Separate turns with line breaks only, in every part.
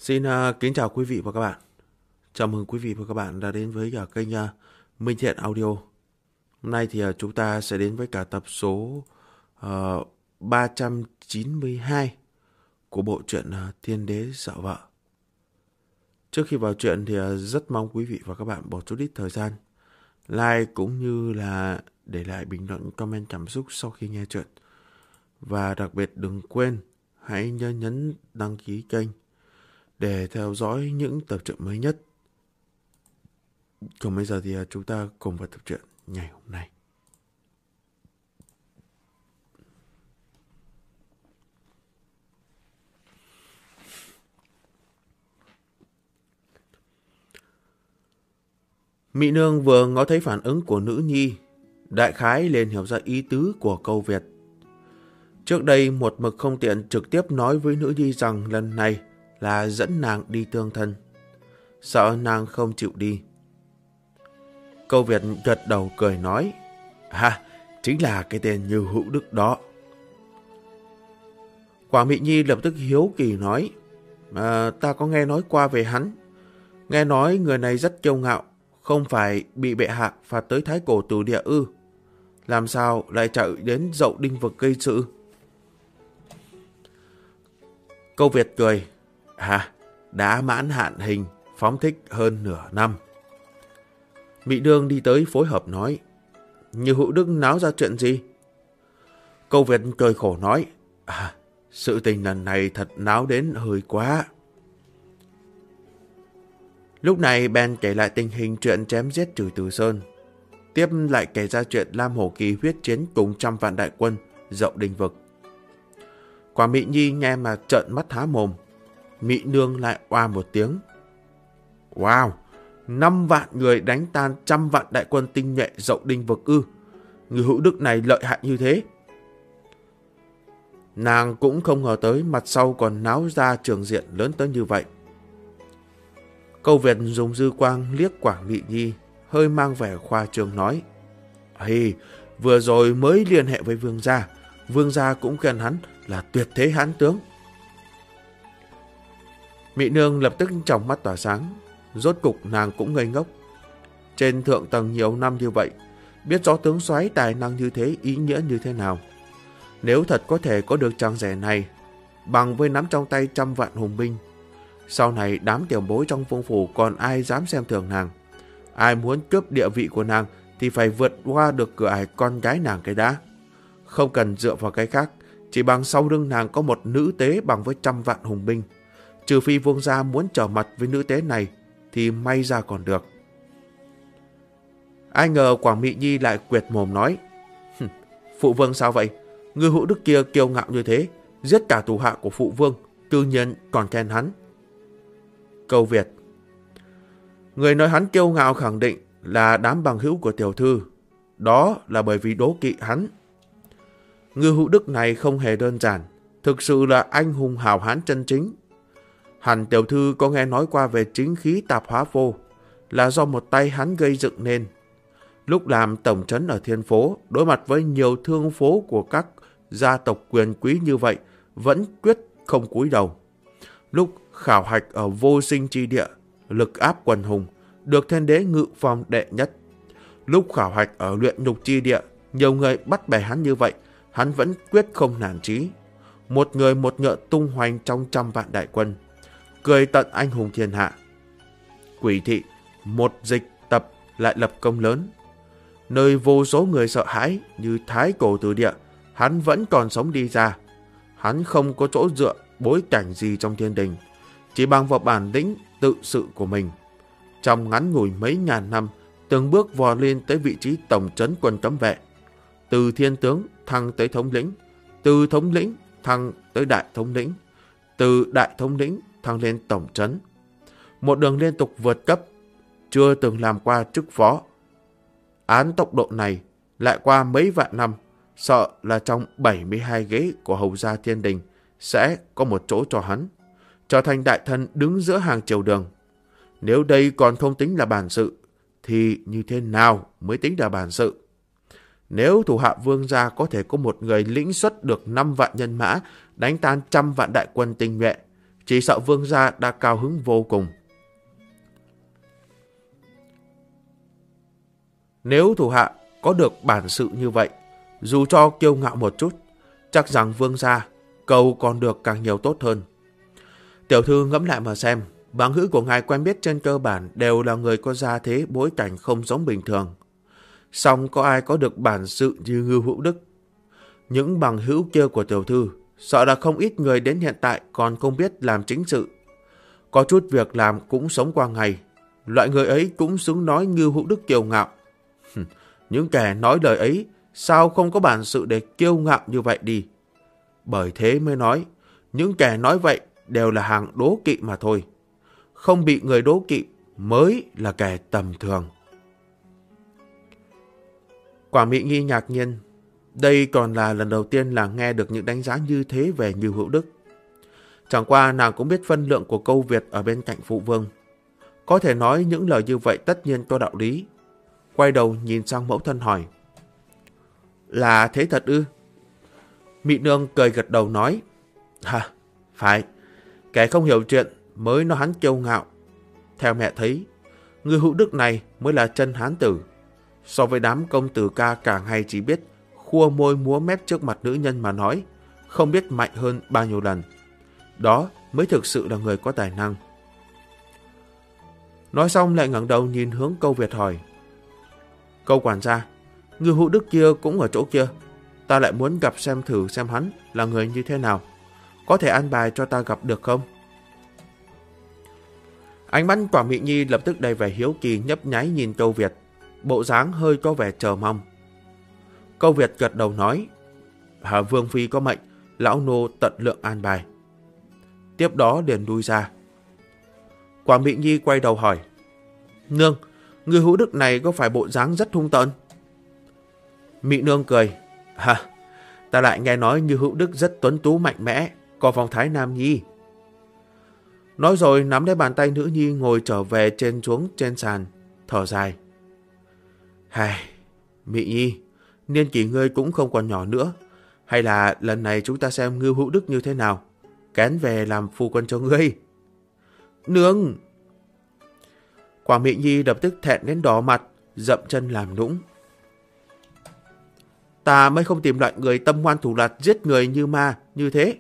Xin kính chào quý vị và các bạn. Chào mừng quý vị và các bạn đã đến với cả kênh Minh Thiện Audio. Hôm nay thì chúng ta sẽ đến với cả tập số 392 của bộ truyện Thiên Đế Sợ Vợ. Trước khi vào truyện thì rất mong quý vị và các bạn bỏ chút ít thời gian like cũng như là để lại bình luận comment cảm xúc sau khi nghe truyện. Và đặc biệt đừng quên hãy nhấn đăng ký kênh để theo dõi những tập truyện mới nhất. Còn bây giờ thì chúng ta cùng vào tập truyện ngày hôm nay. Mỹ Nương vừa ngó thấy phản ứng của nữ nhi, đại khái liền hiểu ra ý tứ của câu Việt. Trước đây một mực không tiện trực tiếp nói với nữ nhi rằng lần này là dẫn nàng đi tương thân, sợ nàng không chịu đi. Câu Việt gật đầu cười nói, chính là cái tên Như Hữu Đức đó. Quảng Mỹ Nhi lập tức hiếu kỳ nói, ta có nghe nói qua về hắn. Nghe nói người này rất kiêu ngạo, không phải bị bệ hạ phạt tới Thái Cổ Tử Địa ư? Làm sao lại chạy đến Dậu Đinh Vực gây sự? Câu Việt cười, đã mãn hạn hình, phóng thích hơn nửa năm. Mỹ Nương đi tới phối hợp nói, Như Hữu Đức náo ra chuyện gì? Câu Việt cười khổ nói, sự tình lần này thật náo đến hơi quá. Lúc này Ben kể lại tình hình chuyện chém giết Trừ Từ Sơn, tiếp lại kể ra chuyện Lam Hổ Kỳ huyết chiến cùng 100 vạn đại quân Dậu Đinh Vực. Quả Mỹ Nhi nghe mà trợn mắt há mồm. Mỹ Nương lại oa một tiếng. Wow, 5 vạn người đánh tan 100 vạn đại quân tinh nhuệ Dậu Đinh Vực ư? Người Hữu Đức này lợi hại như thế. Nàng cũng không ngờ tới mặt sau còn náo ra trường diện lớn tới như vậy. Câu Việt dùng dư quang liếc Quảng Mỹ Nhi, hơi mang vẻ khoa trương nói, vừa rồi mới liên hệ với Vương gia cũng khen hắn là tuyệt thế hán tướng. Mỹ Nương lập tức trong mắt tỏa sáng, rốt cục nàng cũng ngây ngốc. Trên thượng tầng nhiều năm như vậy, biết rõ tướng soái tài năng như thế ý nghĩa như thế nào. Nếu thật có thể có được trang rẻ này, bằng với nắm trong tay 100 vạn hùng binh, sau này đám tiểu bối trong vương phủ còn ai dám xem thường nàng. Ai muốn cướp địa vị của nàng thì phải vượt qua được cửa ải con gái nàng cái đã. Không cần dựa vào cái khác, chỉ bằng sau lưng nàng có một nữ tế bằng với 100 vạn hùng binh. Trừ phi vương gia muốn trở mặt với nữ tế này thì may ra còn được. Ai ngờ Quảng Mỹ Nhi lại quệt mồm nói, Phụ vương sao vậy? Người Hữu Đức kia kiêu ngạo như thế, giết cả thủ hạ của phụ vương, tự nhiên còn khen hắn. Câu Việt, người nói hắn kiêu ngạo khẳng định là đám bằng hữu của tiểu thư. Đó là bởi vì đố kỵ hắn. Người Hữu Đức này không hề đơn giản, thực sự là anh hùng hào hán chân chính. Hẳn tiểu thư có nghe nói qua về chính khí tạp hóa vô, là do một tay hắn gây dựng nên. Lúc làm tổng trấn ở Thiên Phố, đối mặt với nhiều thương phố của các gia tộc quyền quý như vậy, vẫn quyết không cúi đầu. Lúc khảo hạch ở Vô Sinh Chi Địa, lực áp quần hùng, được Thiên Đế ngự phong đệ nhất. Lúc khảo hạch ở Luyện Nhục Chi Địa, nhiều người bắt bẻ hắn như vậy, hắn vẫn quyết không nản chí. Một người một ngựa tung hoành trong 100 vạn đại quân, cười tận anh hùng thiên hạ. Quỷ thị, một dịch tập lại lập công lớn. Nơi vô số người sợ hãi như Thái Cổ Tử Địa, hắn vẫn còn sống đi ra. Hắn không có chỗ dựa bối cảnh gì trong thiên đình, chỉ bằng vào bản lĩnh tự sự của mình. Trong ngắn ngủi mấy ngàn năm, từng bước vò lên tới vị trí tổng trấn quân cấm vệ. Từ thiên tướng thăng tới thống lĩnh, từ thống lĩnh thăng tới đại thống lĩnh, từ đại thống lĩnh thăng lên tổng trấn. Một đường liên tục vượt cấp, chưa từng làm qua chức phó. Án tốc độ này lại qua mấy vạn năm, sợ là trong 72 ghế của hầu gia thiên đình sẽ có một chỗ cho hắn, trở thành đại thần đứng giữa hàng triều đường. Nếu đây còn không tính là bản sự, thì như thế nào mới tính là bản sự? Nếu thủ hạ vương gia có thể có một người lĩnh xuất được 5 vạn nhân mã, đánh tan 100 vạn đại quân tinh nhuệ, chỉ sợ vương gia đã cao hứng vô cùng. Nếu thủ hạ có được bản sự như vậy, dù cho kiêu ngạo một chút, chắc rằng vương gia cầu còn được càng nhiều tốt hơn. Tiểu thư ngẫm lại mà xem, bằng hữu của ngài quen biết trên cơ bản đều là người có gia thế bối cảnh không giống bình thường. Song có ai có được bản sự như Ngưu Hữu Đức? Những bằng hữu kia của tiểu thư, sợ là không ít người đến hiện tại còn không biết làm chính sự. Có chút việc làm cũng sống qua ngày. Loại người ấy cũng xứng nói Ngưu Hữu Đức kiêu ngạo. Những kẻ nói lời ấy, sao không có bản sự để kiêu ngạo như vậy đi? Bởi thế mới nói, những kẻ nói vậy đều là hàng đố kỵ mà thôi. Không bị người đố kỵ mới là kẻ tầm thường. Quả Mỹ Nghi ngạc nhiên. Đây còn là lần đầu tiên là nghe được những đánh giá như thế về Ngưu Hữu Đức. Chẳng qua nàng cũng biết phân lượng của câu Việt ở bên cạnh phụ vương. Có thể nói những lời như vậy tất nhiên có đạo lý. Quay đầu nhìn sang mẫu thân hỏi. Là thế thật ư? Mị nương cười gật đầu nói. Phải. Kẻ không hiểu chuyện mới nói hắn kiêu ngạo. Theo mẹ thấy, Ngưu Hữu Đức này mới là chân hán tử. So với đám công tử ca cả ngày chỉ biết khua môi múa mép trước mặt nữ nhân mà nói, không biết mạnh hơn bao nhiêu lần. Đó mới thực sự là người có tài năng. Nói xong lại ngẩng đầu nhìn hướng câu Việt hỏi. Câu quản gia, Ngưu Hữu Đức kia cũng ở chỗ kia. Ta lại muốn gặp xem thử xem hắn là người như thế nào. Có thể an bài cho ta gặp được không? Ánh mắt Quả Mị Nhi lập tức đầy vẻ hiếu kỳ nhấp nháy nhìn câu Việt. Bộ dáng hơi có vẻ chờ mong. Câu Việt gật đầu nói. Vương phi có mệnh, lão nô tận lượng an bài. Tiếp đó liền lui ra. Quả Mị Nhi quay đầu hỏi. Nương, Ngưu Hữu Đức này có phải bộ dáng rất hung tợn? Mị nương cười. Ta lại nghe nói Ngưu Hữu Đức rất tuấn tú mạnh mẽ, có phong thái nam nhi. Nói rồi nắm lấy bàn tay nữ nhi ngồi trở về trên xuống trên sàn, thở dài. Mị Nhi, niên kỷ ngươi cũng không còn nhỏ nữa. Hay là lần này chúng ta xem Ngưu Hữu Đức như thế nào, kén về làm phu quân cho ngươi. Nương! Quả Mị Nhi lập tức thẹn đến đỏ mặt, dậm chân làm nũng. Ta mới không tìm loại người tâm ngoan thủ lạt giết người như ma như thế.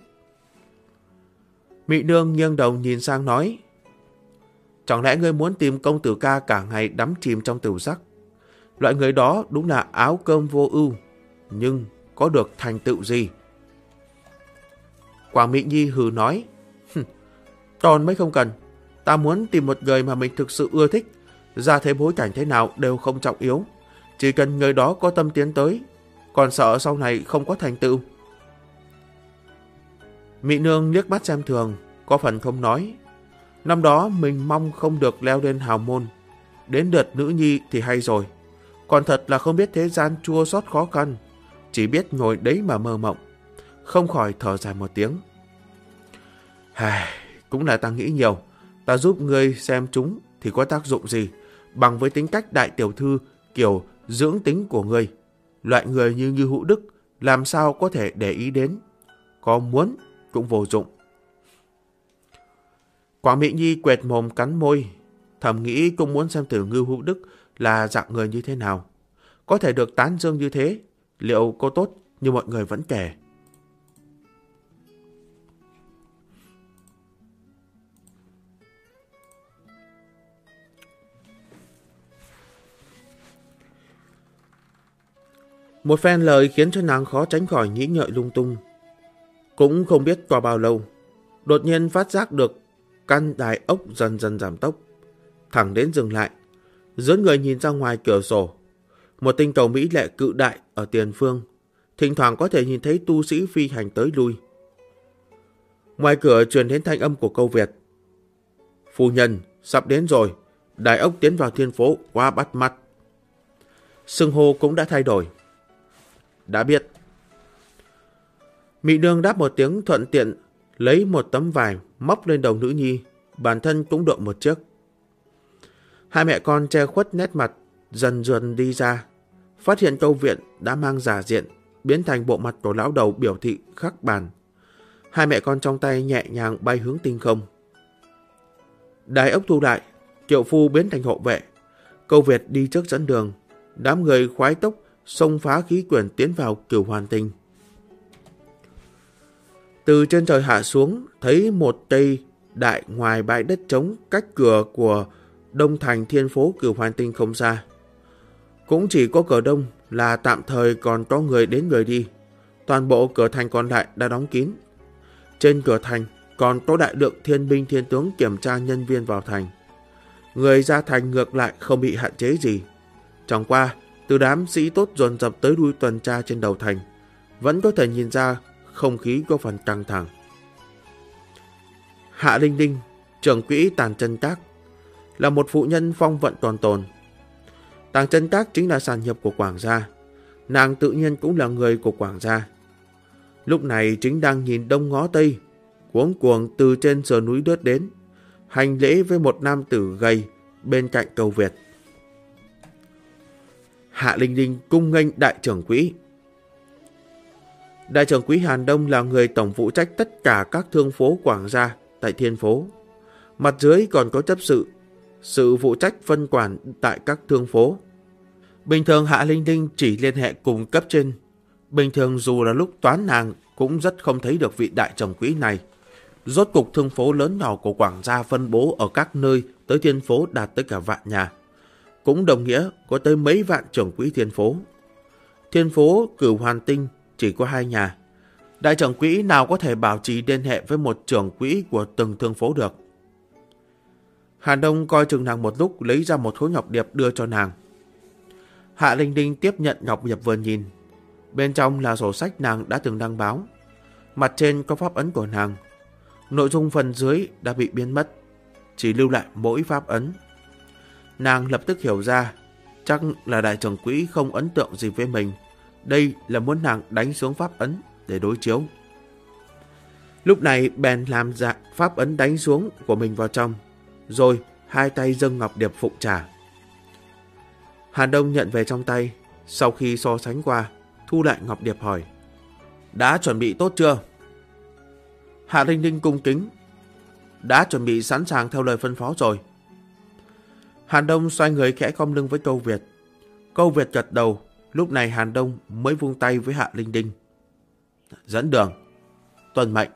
Mị nương nghiêng đầu nhìn sang nói. Chẳng lẽ ngươi muốn tìm công tử ca cả ngày đắm chìm trong tửu sắc? Loại người đó đúng là áo cơm vô ưu, nhưng có được thành tựu gì? Quả Mị Nhi hừ nói. Còn mới không cần. Ta muốn tìm một người mà mình thực sự ưa thích. Ra thế bối cảnh thế nào đều không trọng yếu. Chỉ cần người đó có tâm tiến tới. Còn sợ sau này không có thành tựu. Mị nương liếc mắt xem thường, có phần không nói. Năm đó mình mong không được leo lên hào môn. Đến đợt nữ nhi thì hay rồi. Còn thật là không biết thế gian chua xót khó khăn. Chỉ biết ngồi đấy mà mơ mộng. Không khỏi thở dài một tiếng. Cũng là ta nghĩ nhiều. Ta giúp ngươi xem chúng thì có tác dụng gì. Bằng với tính cách đại tiểu thư kiểu dưỡng tính của ngươi. Loại người như Ngưu Hữu Đức làm sao có thể để ý đến. Có muốn cũng vô dụng. Quả Mị Nhi quệt mồm cắn môi. Thầm nghĩ cũng muốn xem thử Ngưu Hữu Đức là dạng người như thế nào. Có thể được tán dương như thế, liệu có tốt như mọi người vẫn kể. Một phen lời khiến cho nàng khó tránh khỏi nghĩ ngợi lung tung. Cũng không biết qua bao lâu, đột nhiên phát giác được căn đài ốc dần dần giảm tốc, thẳng đến dừng lại. Dướn người nhìn ra ngoài cửa sổ, một tinh cầu mỹ lệ cự đại ở tiền phương, thỉnh thoảng có thể nhìn thấy tu sĩ phi hành tới lui. Ngoài cửa truyền đến thanh âm của câu Việt. Phu nhân, sắp đến rồi, đài ốc tiến vào thiên phố quá bắt mắt. Xưng hô cũng đã thay đổi. Đã biết. Mị nương đáp một tiếng thuận tiện, lấy một tấm vải móc lên đầu nữ nhi, bản thân cũng đội một chiếc. Hai mẹ con che khuất nét mặt, dần dần đi ra, phát hiện câu Viện đã mang giả diện, biến thành bộ mặt của lão đầu biểu thị khắc bàn. Hai mẹ con trong tay nhẹ nhàng bay hướng tinh không. Đài ốc thu lại, Kiệu Phu biến thành hộ vệ. Câu Việt đi trước dẫn đường. Đám người khoái tốc xông phá khí quyển tiến vào Cửu Hoàn Tinh. Từ trên trời hạ xuống, thấy một cây đại ngoài bãi đất trống cách cửa của Đông Thành Thiên Phố Cửu Hoàn Tinh không xa. Cũng chỉ có cửa đông là tạm thời còn có người đến người đi. Toàn bộ cửa thành còn lại đã đóng kín. Trên cửa thành còn có đại lượng thiên binh thiên tướng kiểm tra nhân viên vào thành. Người ra thành ngược lại không bị hạn chế gì. Chẳng qua, từ đám sĩ tốt dồn dập tới đuôi tuần tra trên đầu thành, vẫn có thể nhìn ra không khí có phần căng thẳng. Hạ Linh Linh, trưởng quỹ Tàng Chân Các, là một phụ nhân phong vận toàn tồn. Tàng Chân Các chính là sản nghiệp của Quảng gia. Nàng tự nhiên cũng là người của Quảng gia. Lúc này chính đang nhìn đông ngó tây, cuống cuồng từ trên sườn núi lướt đến, hành lễ với một nam tử gầy bên cạnh Câu Việt. Hạ Linh Linh cung nghênh đại trưởng quỹ. Đại trưởng quỹ Hàn Đông là người tổng phụ trách tất cả các thương phố Quảng gia tại Thiên Phố. Mặt dưới còn có chấp sự phụ trách phân quản tại các thương phố. Bình thường Hạ Linh Linh chỉ liên hệ cùng cấp trên. Bình thường dù là lúc toán nàng cũng rất không thấy được vị đại trưởng quỹ này. Rốt cục thương phố lớn nhỏ của Quảng gia phân bố ở các nơi tới Thiên Phố đạt tới cả vạn nhà. Cũng đồng nghĩa có tới mấy vạn trưởng quỹ Thiên Phố. Thiên Phố Cửu Hoàn Tinh chỉ có 2 nhà. Đại trưởng quỹ nào có thể bảo trì liên hệ với một trưởng quỹ của từng thương phố được. Hàn Đông coi chừng nàng một lúc, lấy ra một khối ngọc điệp đưa cho nàng. Hạ Linh Linh tiếp nhận ngọc điệp vừa nhìn. Bên trong là sổ sách nàng đã từng đăng báo. Mặt trên có pháp ấn của nàng. Nội dung phần dưới đã bị biến mất, chỉ lưu lại mỗi pháp ấn. Nàng lập tức hiểu ra, chắc là đại trưởng quỹ không ấn tượng gì với mình. Đây là muốn nàng đánh xuống pháp ấn để đối chiếu. Lúc này bèn làm dạng pháp ấn đánh xuống của mình vào trong, rồi hai tay dâng ngọc điệp phụng trả. Hàn Đông nhận về trong tay, sau khi so sánh qua, thu lại ngọc điệp hỏi: đã chuẩn bị tốt chưa? Hạ Linh Linh cung kính: đã chuẩn bị sẵn sàng theo lời phân phó rồi. Hàn Đông xoay người khẽ khom lưng với Câu Việt. Câu Việt gật đầu. Lúc này Hàn Đông mới vung tay với Hạ Linh Linh: dẫn đường, tuân mệnh.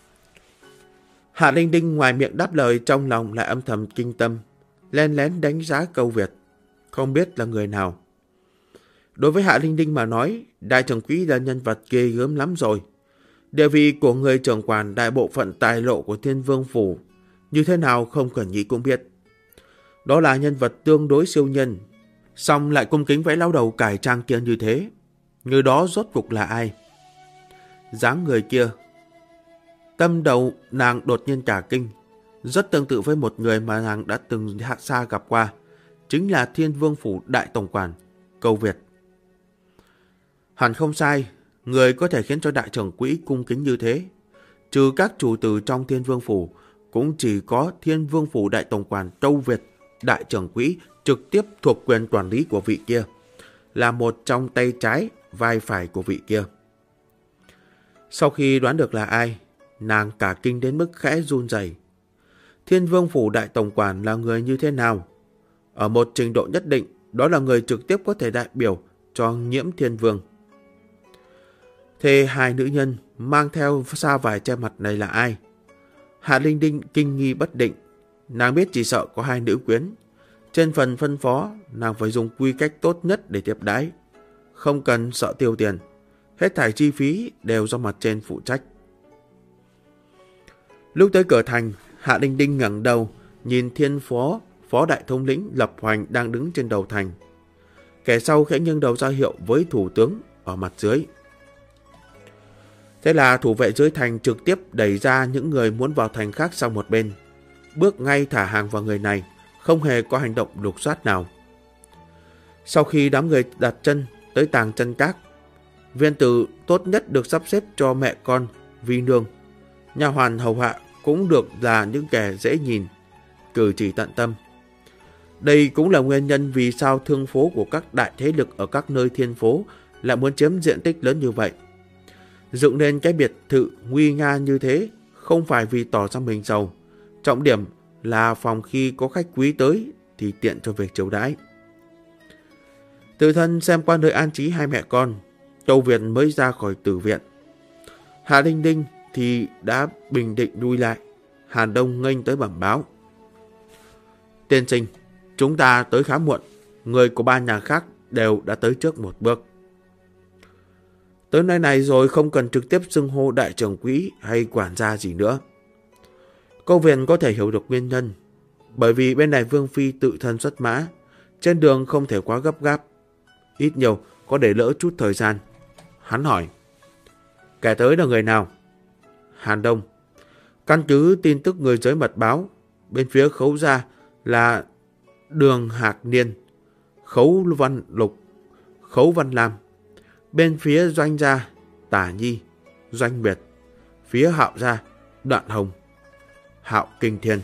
Hạ Linh Linh ngoài miệng đáp lời, trong lòng lại âm thầm kinh tâm, len lén đánh giá Câu Việt, không biết là người nào. Đối với Hạ Linh Linh mà nói, đại trưởng quỹ là nhân vật ghê gớm lắm rồi. Địa vị của người trưởng quản đại bộ phận tài lộ của Thiên Vương Phủ như thế nào không cần nghĩ cũng biết. Đó là nhân vật tương đối siêu nhân, song lại cung kính với lão đầu cải trang kia như thế. Người đó rốt cuộc là ai? Dáng người kia, tâm đầu nàng đột nhiên cả kinh, rất tương tự với một người mà nàng đã từng hạ xa gặp qua, chính là Thiên Vương Phủ đại tổng quản Câu Việt. Hẳn không sai, người có thể khiến cho đại trưởng quỹ cung kính như thế, trừ các chủ tử trong Thiên Vương Phủ, cũng chỉ có Thiên Vương Phủ đại tổng quản Câu Việt, đại trưởng quỹ trực tiếp thuộc quyền quản lý của vị kia, là một trong tay trái vai phải của vị kia. Sau khi đoán được là ai, nàng cả kinh đến mức khẽ run rẩy. Thiên Vương Phủ đại tổng quản là người như thế nào? Ở một trình độ nhất định, đó là người trực tiếp có thể đại biểu cho Nhiễm Thiên Vương. Thế hai nữ nhân mang theo sa vải che mặt này là ai? Hạ Linh Linh kinh nghi bất định. Nàng biết chỉ sợ có hai nữ quyến. Trên phần phân phó, nàng phải dùng quy cách tốt nhất để tiếp đãi, không cần sợ tiêu tiền. Hết thảy chi phí đều do mặt trên phụ trách. Lúc tới cửa thành, Hạ Linh Linh ngẩng đầu nhìn Thiên Phó đại thống lĩnh Lập Hoành đang đứng trên đầu thành. Kẻ sau khẽ nghiêng đầu ra hiệu với thủ tướng ở mặt dưới. Thế là thủ vệ dưới thành trực tiếp đẩy ra những người muốn vào thành khác sang một bên, bước ngay thả hàng vào người này, không hề có hành động lục soát nào. Sau khi đám người đặt chân tới Tàng Chân Các, viên tử tốt nhất được sắp xếp cho mẹ con Vi Nương, nha hoàn hầu hạ cũng được là những kẻ dễ nhìn, cử chỉ tận tâm. Đây cũng là nguyên nhân vì sao thương phố của các đại thế lực ở các nơi Thiên Phố lại muốn chiếm diện tích lớn như vậy. Dựng nên cái biệt thự nguy nga như thế không phải vì tỏ ra mình giàu. Trọng điểm là phòng khi có khách quý tới thì tiện cho việc chiêu đãi. Tự thân xem qua nơi an trí hai mẹ con, Câu Việt mới ra khỏi tử viện. Hạ Đinh Đinh thì đã bình định lui lại. Hàn Đông nghênh tới bẩm báo. Tiên sinh, chúng ta tới khá muộn. Người của ba nhà khác đều đã tới trước một bước. Tới nơi này rồi không cần trực tiếp xưng hô đại trưởng quỹ hay quản gia gì nữa. Câu Việt có thể hiểu được nguyên nhân. Bởi vì bên này Vương Phi tự thân xuất mã. Trên đường không thể quá gấp gáp. Ít nhiều có để lỡ chút thời gian. Hắn hỏi. Kẻ tới là người nào? Hàn Đông. Căn cứ tin tức người giới mật báo, bên phía Khấu gia là Đường Hạc Niên, Khấu Văn Lục, Khấu Văn Lam. Bên phía Doanh gia Tả Nhi, Doanh Biệt. Phía Hạo gia Đoạn Hồng, Hạo Kinh Thiên.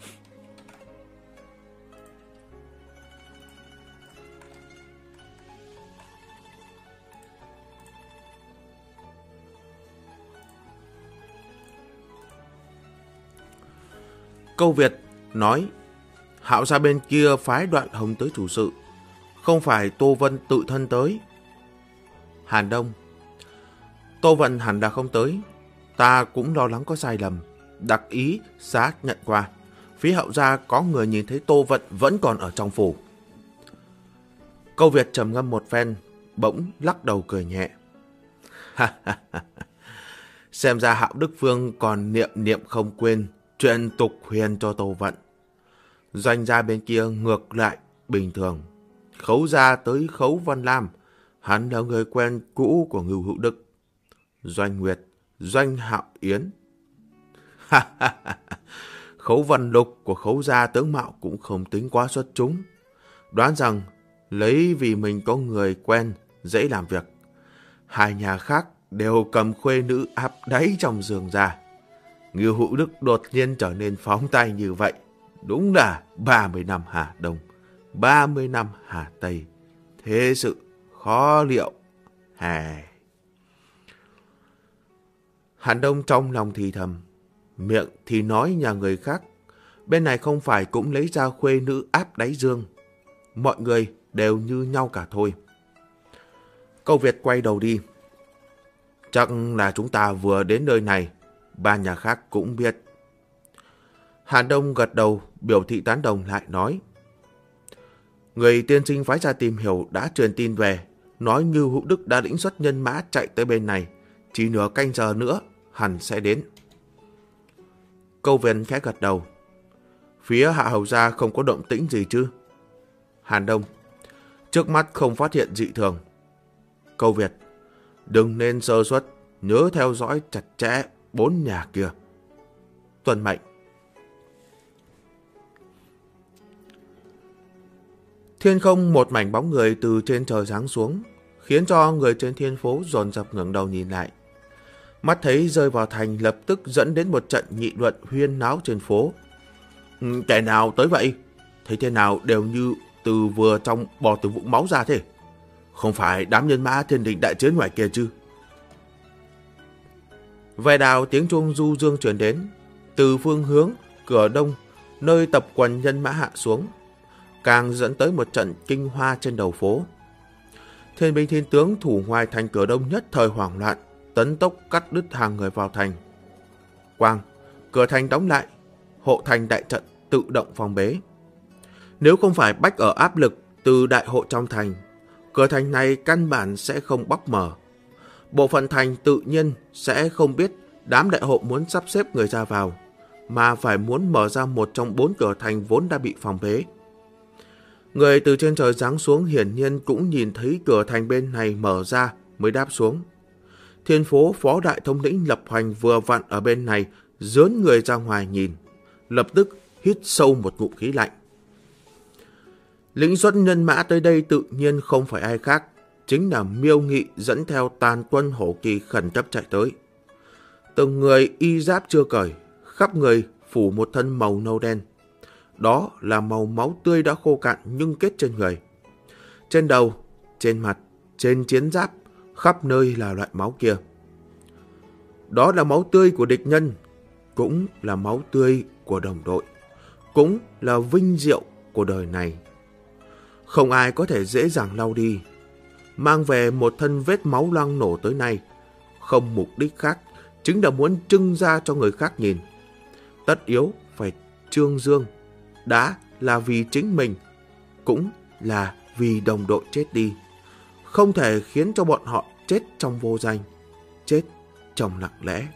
Câu Việt nói, Hạo gia bên kia phái Đoạn Hồng tới chủ sự, không phải Tô Vân tự thân tới. Hàn Đông. Tô Vân hẳn đã không tới. Ta cũng lo lắng có sai lầm. Đặc ý xác nhận qua. Phía Hạo gia có người nhìn thấy Tô Vân vẫn còn ở trong phủ. Câu Việt trầm ngâm một phen, bỗng lắc đầu cười nhẹ. Xem ra Hạo Đức Phương còn niệm không quên chuyện tục huyền cho Tô Vận. Doanh gia bên kia ngược lại bình thường. Khấu gia tới Khấu Văn Lam, hắn là người quen cũ của Ngưu Hữu Đức. Doanh Nguyệt, Doanh Hạo Yến. Khấu Văn Lục của Khấu gia tướng mạo cũng không tính quá xuất chúng. Đoán rằng lấy vì mình có người quen, dễ làm việc. Hai nhà khác đều cầm khuê nữ áp đáy trong giường ra. Ngưu Hữu Đức đột nhiên trở nên phóng tay như vậy. Đúng là 30 năm Hà Đông, 30 năm Hà Tây. Thế sự khó liệu. Hàn Đông trong lòng thì thầm, miệng thì nói nhà người khác. Bên này không phải cũng lấy ra khuê nữ áp đáy giường. Mọi người đều như nhau cả thôi. Câu Việt quay đầu đi. Chắc là chúng ta vừa đến nơi này, ba nhà khác cũng biết. Hàn Đông gật đầu, biểu thị tán đồng lại nói. Người tiên sinh phái ra tìm hiểu đã truyền tin về, nói Ngưu Hữu Đức đã lĩnh xuất nhân mã chạy tới bên này. Chỉ nửa canh giờ nữa, hẳn sẽ đến. Câu Việt khẽ gật đầu. Phía Hạ Hầu gia không có động tĩnh gì chứ? Hàn Đông. Trước mắt không phát hiện dị thường. Câu Việt. Đừng nên sơ suất, nhớ theo dõi chặt chẽ 4 nhà kia. Tuân mệnh. Thiên không một mảnh bóng người từ trên trời giáng xuống, khiến cho người trên thiên phố dồn dập ngẩng đầu nhìn lại. Mắt thấy rơi vào thành lập tức dẫn đến một trận nghị luận huyên náo trên phố. Kẻ nào tới vậy? Thấy thế nào đều như từ vừa trong bò từ vũng máu ra thế. Không phải đám nhân mã thiên đình đại chiến ngoài kia chứ? Về đào tiếng chuông du dương truyền đến. Từ phương hướng cửa đông, nơi tập quần nhân mã hạ xuống, càng dẫn tới một trận kinh hoa trên đầu phố. Thiên binh thiên tướng thủ ngoài thành cửa đông nhất thời hoảng loạn, tấn tốc cắt đứt hàng người vào thành. Quang, cửa thành đóng lại, hộ thành đại trận tự động phòng bế. Nếu không phải bách ở áp lực từ đại hộ trong thành, cửa thành này căn bản sẽ không bóc mở. Bộ phận thành tự nhiên sẽ không biết đám đại hộ muốn sắp xếp người ra vào, mà phải muốn mở ra một trong 4 cửa thành vốn đã bị phòng bế. Người từ trên trời giáng xuống hiển nhiên cũng nhìn thấy cửa thành bên này mở ra mới đáp xuống. Thiên phố phó đại thống lĩnh Lập Hoành vừa vặn ở bên này, dướn người ra ngoài nhìn, lập tức hít sâu một ngụm khí lạnh. Lĩnh xuất nhân mã tới đây tự nhiên không phải ai khác, chính là Miêu Nghị dẫn theo tàn quân hổ kỳ khẩn cấp chạy tới. Từng người y giáp chưa cởi, khắp người phủ một thân màu nâu đen. Đó là màu máu tươi đã khô cạn nhưng kết trên người. Trên đầu, trên mặt, trên chiến giáp, khắp nơi là loại máu kia. Đó là máu tươi của địch nhân, cũng là máu tươi của đồng đội, cũng là vinh diệu của đời này. Không ai có thể dễ dàng lau đi. Mang về một thân vết máu loang nổ tới nay, không mục đích khác, chính là muốn trưng ra cho người khác nhìn. Tất yếu phải trương dương, đã là vì chính mình, cũng là vì đồng đội chết đi. Không thể khiến cho bọn họ chết trong vô danh, chết trong lặng lẽ.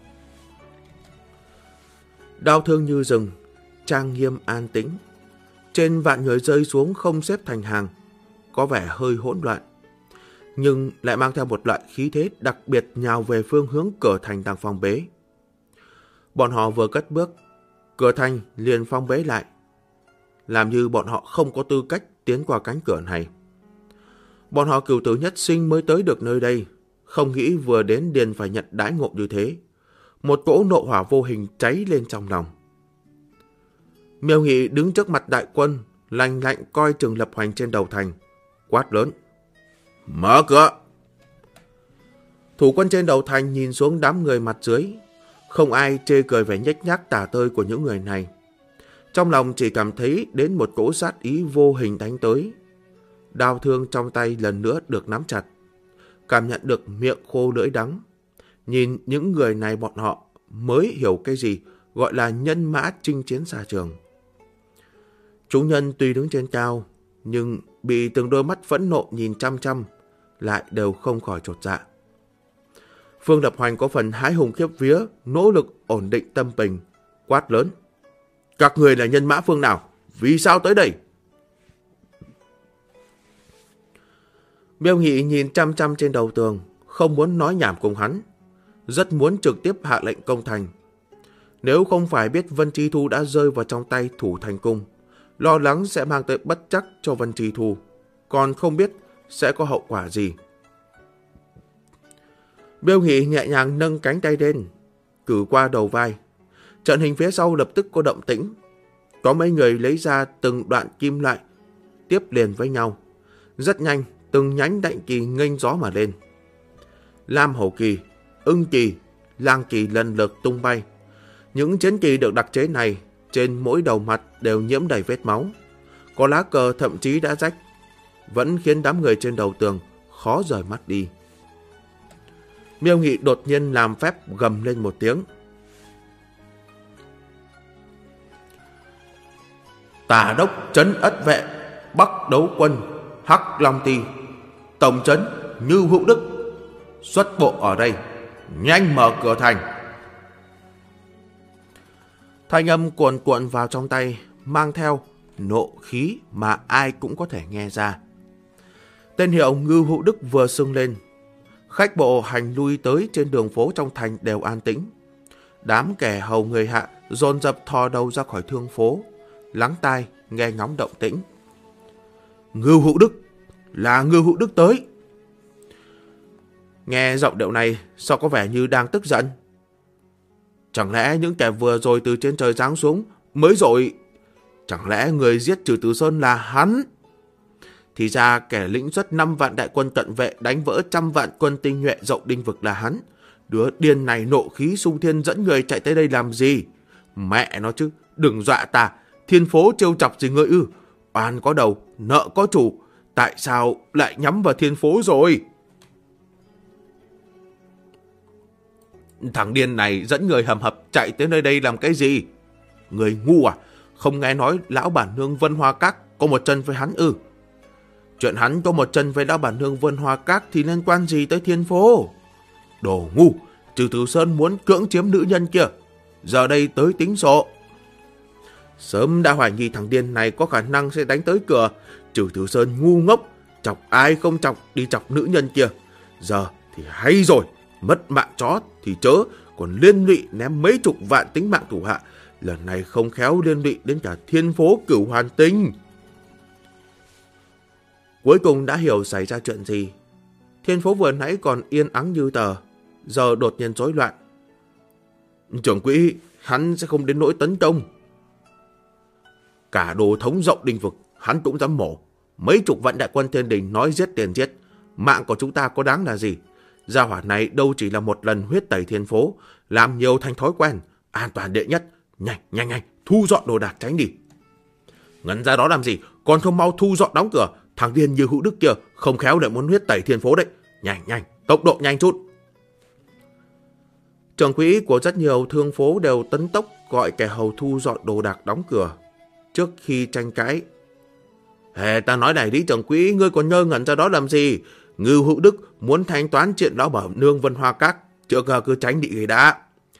Đau thương như rừng, trang nghiêm an tĩnh. Trên vạn người rơi xuống không xếp thành hàng, có vẻ hơi hỗn loạn, nhưng lại mang theo một loại khí thế đặc biệt nhào về phương hướng cửa thành đang phong bế. Bọn họ vừa cất bước, cửa thành liền phong bế lại, làm như bọn họ không có tư cách tiến qua cánh cửa này. Bọn họ cửu tử nhất sinh mới tới được nơi đây, không nghĩ vừa đến liền phải nhận đãi ngộ như thế. Một cỗ nộ hỏa vô hình cháy lên trong lòng. Miêu Nghị đứng trước mặt đại quân, lạnh lạnh coi chừng Lập Hoành trên đầu thành, quát lớn: "Mở cửa!" Thủ quân trên đầu thành nhìn xuống đám người mặt dưới, không ai chê cười vẻ nhếch nhác tả tơi của những người này. Trong lòng chỉ cảm thấy đến một cỗ sát ý vô hình đánh tới. Đao thương trong tay lần nữa được nắm chặt, cảm nhận được miệng khô lưỡi đắng. Nhìn những người này bọn họ mới hiểu cái gì gọi là nhân mã chinh chiến xa trường. Chúng nhân tuy đứng trên cao, nhưng bị từng đôi mắt phẫn nộ nhìn chăm chăm, lại đều không khỏi chột dạ. Phương Lập Hoành có phần hái hùng khiếp vía, nỗ lực ổn định tâm tình, quát lớn: "Các người là nhân mã phương nào? Vì sao tới đây?" Miêu Nghị nhìn chăm chăm trên đầu tường, không muốn nói nhảm cùng hắn, rất muốn trực tiếp hạ lệnh công thành. Nếu không phải biết Vân Chi Thu đã rơi vào trong tay Thủ Thành Cung, lo lắng sẽ mang tới bất trắc cho Vân Chi Thu, còn không biết sẽ có hậu quả gì. Miêu Nghị nhẹ nhàng nâng cánh tay lên, cử qua đầu vai. Trận hình phía sau lập tức có động tĩnh. Có mấy người lấy ra từng đoạn kim loại, tiếp liền với nhau. Rất nhanh, từng nhánh đại kỳ nghênh gió mà lên. Lam hổ kỳ, ưng kỳ, lang kỳ lần lượt tung bay. Những chiến kỳ được đặc chế này, trên mỗi đầu mặt đều nhiễm đầy vết máu. Có lá cờ thậm chí đã rách, vẫn khiến đám người trên đầu tường khó rời mắt đi. Miêu Nghị đột nhiên làm phép gầm lên một tiếng: "Tả đốc trấn Ất Vệ, Bắc Đấu Quân, Hắc Long Ti, tổng trấn Như Hữu Đức, xuất bộ ở đây, nhanh mở cửa thành." Thanh âm cuồn cuộn vào trong tay, mang theo nộ khí mà ai cũng có thể nghe ra. Tên hiệu Ngư Hữu Đức vừa xưng lên, khách bộ hành lui tới trên đường phố trong thành đều an tĩnh. Đám kẻ hầu người hạ dồn dập thò đầu ra khỏi thương phố, lắng tai nghe ngóng động tĩnh. "Ngưu Hữu Đức, là Ngưu Hữu Đức tới." Nghe giọng điệu này sao có vẻ như đang tức giận. Chẳng lẽ những kẻ vừa rồi từ trên trời giáng xuống mới rồi? Chẳng lẽ người giết Trừ Từ Sơn là hắn? Thì ra kẻ lĩnh xuất 5 vạn đại quân cận vệ đánh vỡ 100 vạn quân tinh nhuệ Dậu Đinh Vực là hắn. Đứa điên này nộ khí xung thiên dẫn người chạy tới đây làm gì? Mẹ nó chứ, đừng dọa ta. Thiên phố trêu chọc gì ngươi ư? Oan có đầu, nợ có chủ. Tại sao lại nhắm vào thiên phố rồi? Thằng điên này dẫn người hầm hập chạy tới nơi đây làm cái gì? Người ngu à? Không nghe nói lão bản nương Vân Hoa Các có một chân với hắn ư? Chuyện hắn có một chân với lão bản nương Vân Hoa Các thì liên quan gì tới thiên phố? Đồ ngu, Trừ Từ Sơn muốn cưỡng chiếm nữ nhân kia, giờ đây tới tính sổ. Sớm đã hoài nghi thằng điên này có khả năng sẽ đánh tới cửa. Trừ Từ Sơn ngu ngốc, chọc ai không chọc đi chọc nữ nhân kia. Giờ thì hay rồi, mất mạng chó thì chớ, còn liên lụy ném mấy chục vạn tính mạng thủ hạ. Lần này không khéo liên lụy đến cả thiên phố Cửu Hoàn Tinh. Cuối cùng đã hiểu xảy ra chuyện gì. Thiên phố vừa nãy còn yên ắng như tờ, giờ đột nhiên rối loạn. Trưởng quỹ, hắn sẽ không đến nỗi tấn công. Cả đồ thống Dậu Đinh Vực, hắn cũng dám mổ. Mấy chục vạn đại quân thiên đình nói giết tiền giết. Mạng của chúng ta có đáng là gì? Gia hỏa này đâu chỉ là một lần huyết tẩy thiên phố, làm nhiều thành thói quen. An toàn đệ nhất. Nhanh, thu dọn đồ đạc tránh đi. Ngẩn ra đó làm gì, còn không mau thu dọn đóng cửa. Thằng điên như Hữu Đức kia không khéo lại muốn huyết tẩy thiên phố đấy. Nhanh, tốc độ nhanh chút. Trưởng quỹ của rất nhiều thương phố đều tấn tốc gọi kẻ hầu thu dọn đồ đạc đóng cửa. Trước khi tranh cãi, ta nói này đi trưởng quỹ, ngươi còn nhơ ngẩn ra đó làm gì? Ngưu Hữu Đức muốn thanh toán chuyện đó bảo nương Vân Hoa Các, chưa ngờ cứ tránh đi người đã.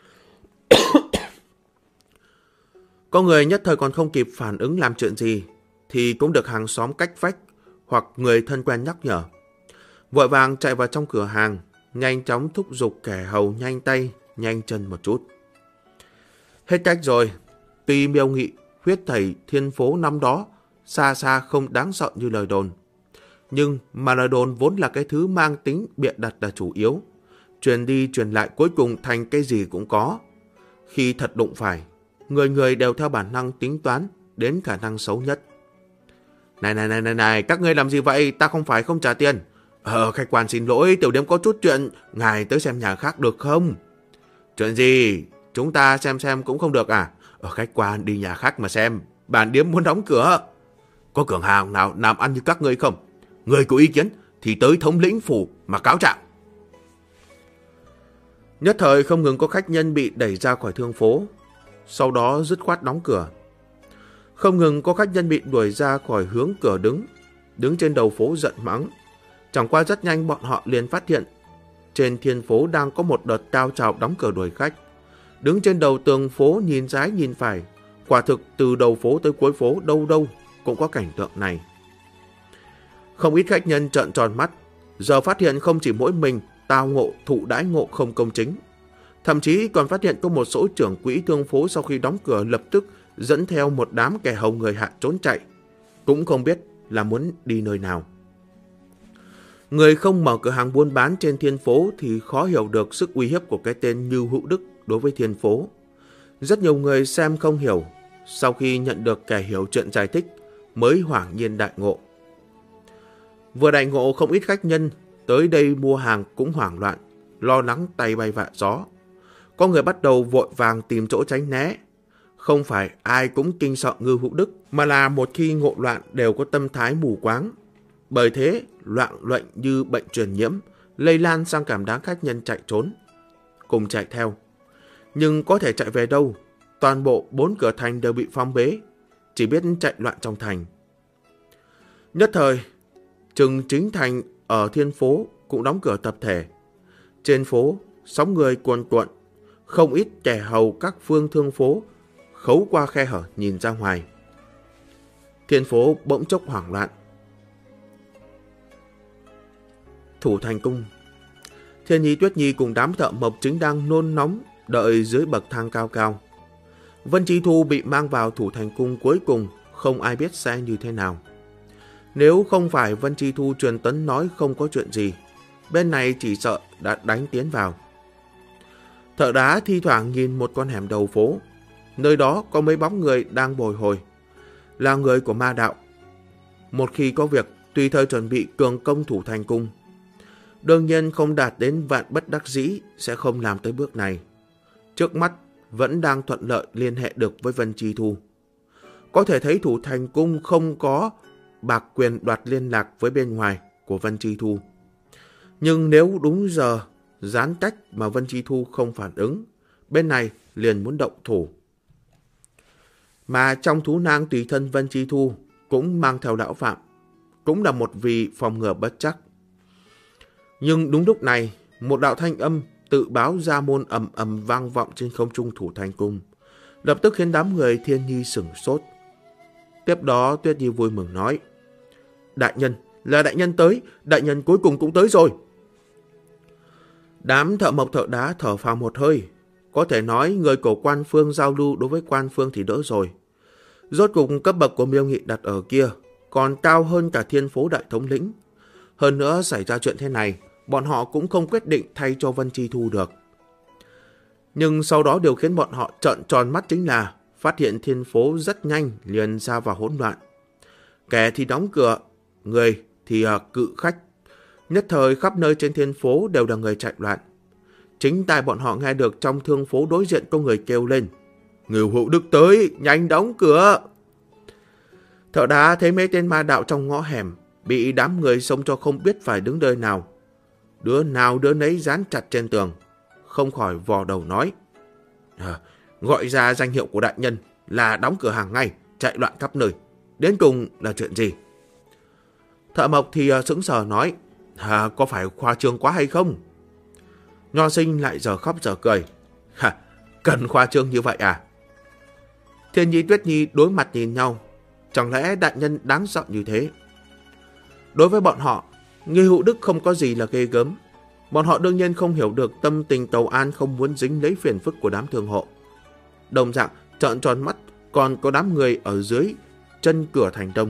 Có người nhất thời còn không kịp phản ứng làm chuyện gì, thì cũng được hàng xóm cách vách hoặc người thân quen nhắc nhở. Vội vàng chạy vào trong cửa hàng, nhanh chóng thúc giục kẻ hầu nhanh tay, nhanh chân một chút. Hết cách rồi, tuy miêu nghị huyết thầy thiên phố năm đó xa xa không đáng sợ như lời đồn. Nhưng mà lời đồn vốn là cái thứ mang tính bịa đặt là chủ yếu. Truyền đi truyền lại cuối cùng thành cái gì cũng có. Khi thật đụng phải, người đều theo bản năng tính toán đến khả năng xấu nhất. Này, các ngươi làm gì vậy? Ta không phải không trả tiền. Khách quan xin lỗi, tiểu điếm có chút chuyện, ngài tới xem nhà khác được không? Chuyện gì? Chúng ta xem cũng không được à? Khách quan đi nhà khác mà xem, bản điếm muốn đóng cửa. Có cửa hàng nào làm ăn như các ngươi không? Người có ý kiến thì tới thống lĩnh phủ mà cáo trạng. Nhất thời không ngừng có khách nhân bị đẩy ra khỏi thương phố, sau đó dứt khoát đóng cửa. Không ngừng có khách nhân bị đuổi ra khỏi hướng cửa đứng trên đầu phố giận mắng. Chẳng qua rất nhanh bọn họ liền phát hiện trên thiên phố đang có một đợt cao trào đóng cửa đuổi khách. Đứng trên đầu tường phố nhìn trái nhìn phải, quả thực từ đầu phố tới cuối phố đâu đâu cũng có cảnh tượng này. Không ít khách nhân trợn tròn mắt, giờ phát hiện không chỉ mỗi mình tao ngộ thụ đãi ngộ không công chính. Thậm chí còn phát hiện có một số trưởng quỹ thương phố sau khi đóng cửa lập tức dẫn theo một đám kẻ hầu người hạ trốn chạy, cũng không biết là muốn đi nơi nào. Người không mở cửa hàng buôn bán trên thiên phố thì khó hiểu được sức uy hiếp của cái tên Như Hữu Đức đối với thiên phố. Rất nhiều người xem không hiểu, sau khi nhận được kẻ hiểu chuyện giải thích mới hoảng nhiên đại ngộ. Vừa đại ngộ, không ít khách nhân tới đây mua hàng cũng hoảng loạn, lo lắng tay bay vạ gió. Có người bắt đầu vội vàng tìm chỗ tránh né. Không phải ai cũng kinh sợ Ngưu Hữu Đức, mà là một khi ngộ loạn đều có tâm thái mù quáng. Bởi thế, loạn luệnh như bệnh truyền nhiễm, lây lan sang cảm đám khách nhân chạy trốn, cùng chạy theo. Nhưng có thể chạy về đâu? Toàn bộ 4 cửa thành đều bị phong bế, chỉ biết chạy loạn trong thành. Nhất thời, chừng chính thành ở thiên phố cũng đóng cửa tập thể. Trên phố, sóng người cuồn cuộn, không ít kẻ hầu các phương thương phố khấu qua khe hở nhìn ra ngoài. Thiên phố bỗng chốc hoảng loạn. Thủ thành cung, Thiên Nhi, Tuyết Nhi cùng đám thợ mộc chính đang nôn nóng đợi dưới bậc thang cao cao. Vân Chi Thu bị mang vào thủ thành cung cuối cùng, không ai biết sẽ như thế nào. Nếu không phải Vân Chi Thu truyền tấn nói không có chuyện gì, bên này chỉ sợ đã đánh tiến vào. Thợ đá thi thoảng nhìn một con hẻm đầu phố, nơi đó có mấy bóng người đang bồi hồi, là người của ma đạo. Một khi có việc, tùy thời chuẩn bị cường công thủ thành cung. Đương nhiên không đạt đến vạn bất đắc dĩ sẽ không làm tới bước này. Trước mắt vẫn đang thuận lợi liên hệ được với Vân Chi Thu. Có thể thấy thủ thành cung không có bạc quyền đoạt liên lạc với bên ngoài của Vân Chi Thu. Nhưng nếu đúng giờ giãn cách mà Vân Chi Thu không phản ứng, bên này liền muốn động thủ. Mà trong thú nang tùy thân Vân Chi Thu cũng mang theo lão Phạm, cũng là một vì phòng ngừa bất chắc. Nhưng đúng lúc này, một đạo thanh âm tự báo ra môn ầm ầm vang vọng trên không trung thủ thành cung, lập tức khiến đám người Thiên Nhi sửng sốt. Tiếp đó Tuyết Nhi vui mừng nói: Đại nhân, là đại nhân tới, đại nhân cuối cùng cũng tới rồi. Đám thợ mộc thợ đá thở phào một hơi. Có thể nói người của quan phương giao lưu đối với quan phương thì đỡ rồi. Rốt cục cấp bậc của Miêu Nghị đặt ở kia còn cao hơn cả thiên phố đại thống lĩnh. Hơn nữa xảy ra chuyện thế này, bọn họ cũng không quyết định thay cho Vân Chi Thu được. Nhưng sau đó điều khiến bọn họ trợn tròn mắt chính là phát hiện thiên phố rất nhanh liền ra vào hỗn loạn. Kẻ thì đóng cửa, người thì cự khách. Nhất thời khắp nơi trên thiên phố đều là người chạy loạn. Chính tai bọn họ nghe được trong thương phố đối diện có người kêu lên: Ngưu Hữu Đức tới, nhanh đóng cửa! Thợ đá thấy mấy tên ma đạo trong ngõ hẻm bị đám người xông cho không biết phải đứng nơi nào. Đứa nào đứa nấy dán chặt trên tường, không khỏi vò đầu nói: gọi ra danh hiệu của đại nhân là đóng cửa hàng ngay, chạy loạn khắp nơi. Đến cùng là chuyện gì? Thợ mộc thì sững sờ nói: có phải khoa trương quá hay không? Nho sinh lại giờ khóc giờ cười: cần khoa trương như vậy à? Thiên Nhi Tuyết Nhi đối mặt nhìn nhau. Chẳng lẽ đại nhân đáng sợ như thế? Đối với bọn họ, Ngưu Hữu Đức không có gì là ghê gớm. Bọn họ đương nhiên không hiểu được tâm tình Tàu An không muốn dính lấy phiền phức của đám thương hộ. Đồng dạng trợn tròn mắt còn có đám người ở dưới chân cửa thành đông.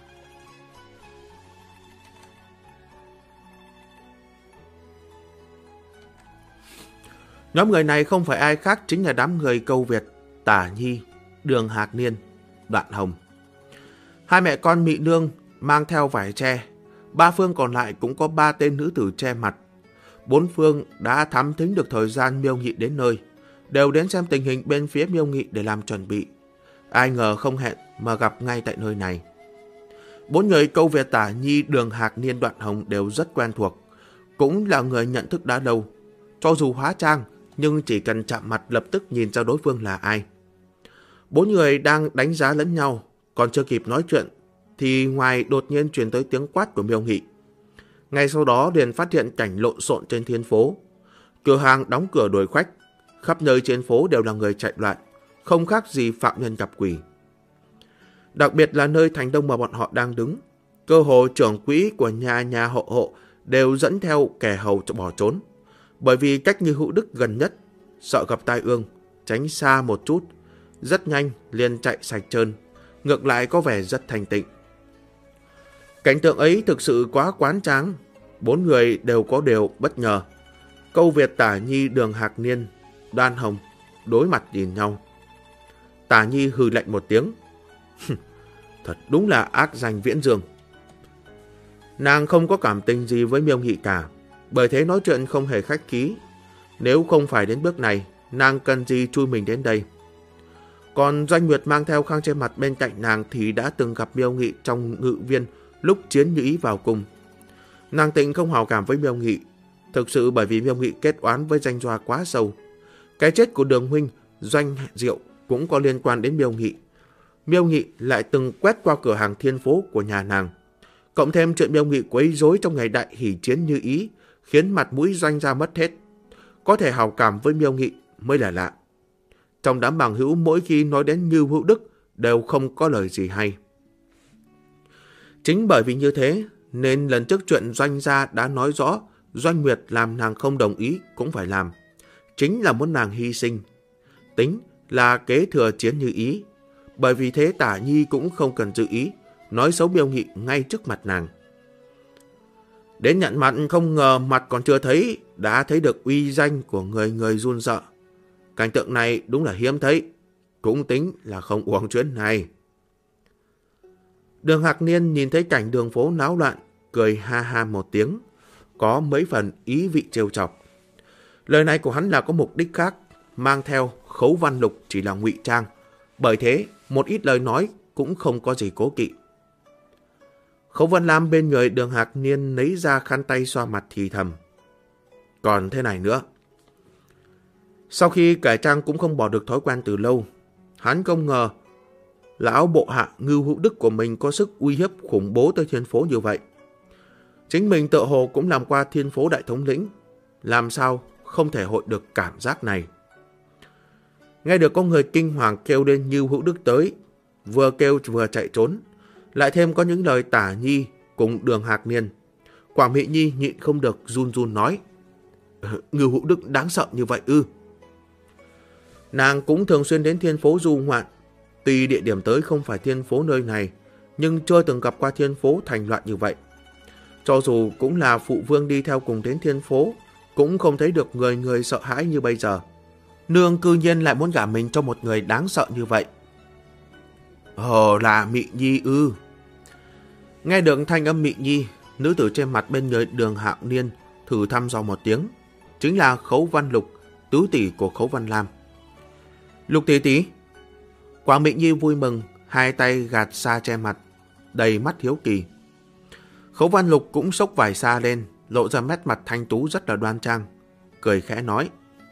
Nhóm người này không phải ai khác chính là đám người Câu Việt, Tả Nhi, Đường Hạc Niên, Đoạn Hồng. Hai mẹ con Mị Nương mang theo vải che. Ba phương còn lại cũng có 3 tên nữ tử che mặt. 4 phương đã thám thính được thời gian Miêu Nghị đến nơi, đều đến xem tình hình bên phía Miêu Nghị để làm chuẩn bị. Ai ngờ không hẹn mà gặp ngay tại nơi này. 4 người Câu Việt, Tả Nhi, Đường Hạc Niên, Đoạn Hồng đều rất quen thuộc, cũng là người nhận thức đã lâu. Cho dù hóa trang, nhưng chỉ cần chạm mặt lập tức nhìn ra đối phương là ai. 4 người đang đánh giá lẫn nhau, còn chưa kịp nói chuyện thì ngoài đột nhiên truyền tới tiếng quát của Miêu Nghị. Ngay sau đó liền phát hiện cảnh lộn xộn trên thiên phố. Cửa hàng đóng cửa đuổi khách, khắp nơi trên phố đều là người chạy loạn, không khác gì phạm nhân gặp quỷ. Đặc biệt là nơi thành đông mà bọn họ đang đứng, cơ hồ trưởng quỹ của nhà hộ hộ đều dẫn theo kẻ hầu bỏ trốn. Bởi vì cách Ngưu Hữu Đức gần nhất, sợ gặp tai ương, tránh xa một chút, rất nhanh liền chạy sạch trơn, ngược lại có vẻ rất thanh tịnh. Cảnh tượng ấy thực sự quá quán tráng. 4 người đều có điều bất ngờ. Câu Việt, Tả Nhi, Đường Hạc Niên, Đoan Hồng đối mặt nhìn nhau. Tả Nhi hừ lạnh một tiếng: thật đúng là ác danh viễn dương. Nàng không có cảm tình gì với Miêu Nghị cả, bởi thế nói chuyện không hề khách khí. Nếu không phải đến bước này, nàng cần gì chui mình đến đây. Còn Doanh Nguyệt mang theo khăn che mặt bên cạnh nàng thì đã từng gặp Miêu Nghị trong ngự viên lúc Chiến Như Ý vào cung. Nàng Tịnh không hào cảm với Miêu Nghị, thực sự bởi vì Miêu Nghị kết oán với Doanh Doa quá sâu. Cái chết của Đường huynh, Doanh Diệu cũng có liên quan đến Miêu Nghị. Miêu Nghị lại từng quét qua cửa hàng thiên phố của nhà nàng. Cộng thêm chuyện Miêu Nghị quấy rối trong ngày đại hỷ Chiến Như Ý, khiến mặt mũi Doanh gia mất hết. Có thể hào cảm với Miêu Nghị mới là lạ. Trong đám bằng hữu mỗi khi nói đến Ngưu Hữu Đức đều không có lời gì hay. Chính bởi vì như thế nên lần trước chuyện Doanh gia đã nói rõ Doanh Nguyệt làm nàng không đồng ý cũng phải làm. Chính là muốn nàng hy sinh. Tính là kế thừa Chiến Như Ý. Bởi vì thế Tả Nhi cũng không cần giữ ý, nói xấu Miêu Nghị ngay trước mặt nàng. Đến nhận mặt không ngờ mặt còn chưa thấy, đã thấy được uy danh của người run sợ. Cảnh tượng này đúng là hiếm thấy, cũng tính là không uổng chuyến này. Đường Hạc Niên nhìn thấy cảnh đường phố náo loạn, cười ha ha một tiếng, có mấy phần ý vị trêu chọc. Lời này của hắn là có mục đích khác, mang theo Khấu Văn Lục chỉ là ngụy trang, bởi thế một ít lời nói cũng không có gì cố kỵ. Khấu Văn Lam bên người Đường Hạc Niên lấy ra khăn tay xoa mặt thì thầm: còn thế này nữa. Sau khi cải trang cũng không bỏ được thói quen từ lâu, hắn không ngờ lão bộ hạ Ngưu Hữu Đức của mình có sức uy hiếp khủng bố tới thiên phố như vậy. Chính mình tựa hồ cũng làm qua thiên phố đại thống lĩnh, làm sao không thể hội được cảm giác này. Nghe được có người kinh hoàng kêu lên Ngưu Hữu Đức tới, vừa kêu vừa chạy trốn, lại thêm có những lời Tả Nhi cùng Đường Hạc Niên. Quảng Mị Nhi nhịn không được run run nói: Ngưu Hữu Đức đáng sợ như vậy ư? Nàng cũng thường xuyên đến thiên phố du ngoạn. Tuy địa điểm tới không phải thiên phố nơi này, nhưng chưa từng gặp qua thiên phố thành loạn như vậy. Cho dù cũng là phụ vương đi theo cùng đến thiên phố, cũng không thấy được người sợ hãi như bây giờ. Nương cư nhiên lại muốn gả mình cho một người đáng sợ như vậy. Là Mị Nhi ư? Nghe được thanh âm Mị Nhi, nữ tử trên mặt bên người Đường Hạo Niên thử thăm dò một tiếng, chính là Khấu Văn Lục, tứ tỷ của Khấu Văn Lam. Lục tỷ tỷ. Quảng Mị Nhi vui mừng, hai tay gạt xa che mặt, đầy mắt hiếu kỳ. Khấu Văn Lục cũng xốc vải xa lên, lộ ra nét mặt thanh tú rất là đoan trang, cười khẽ nói: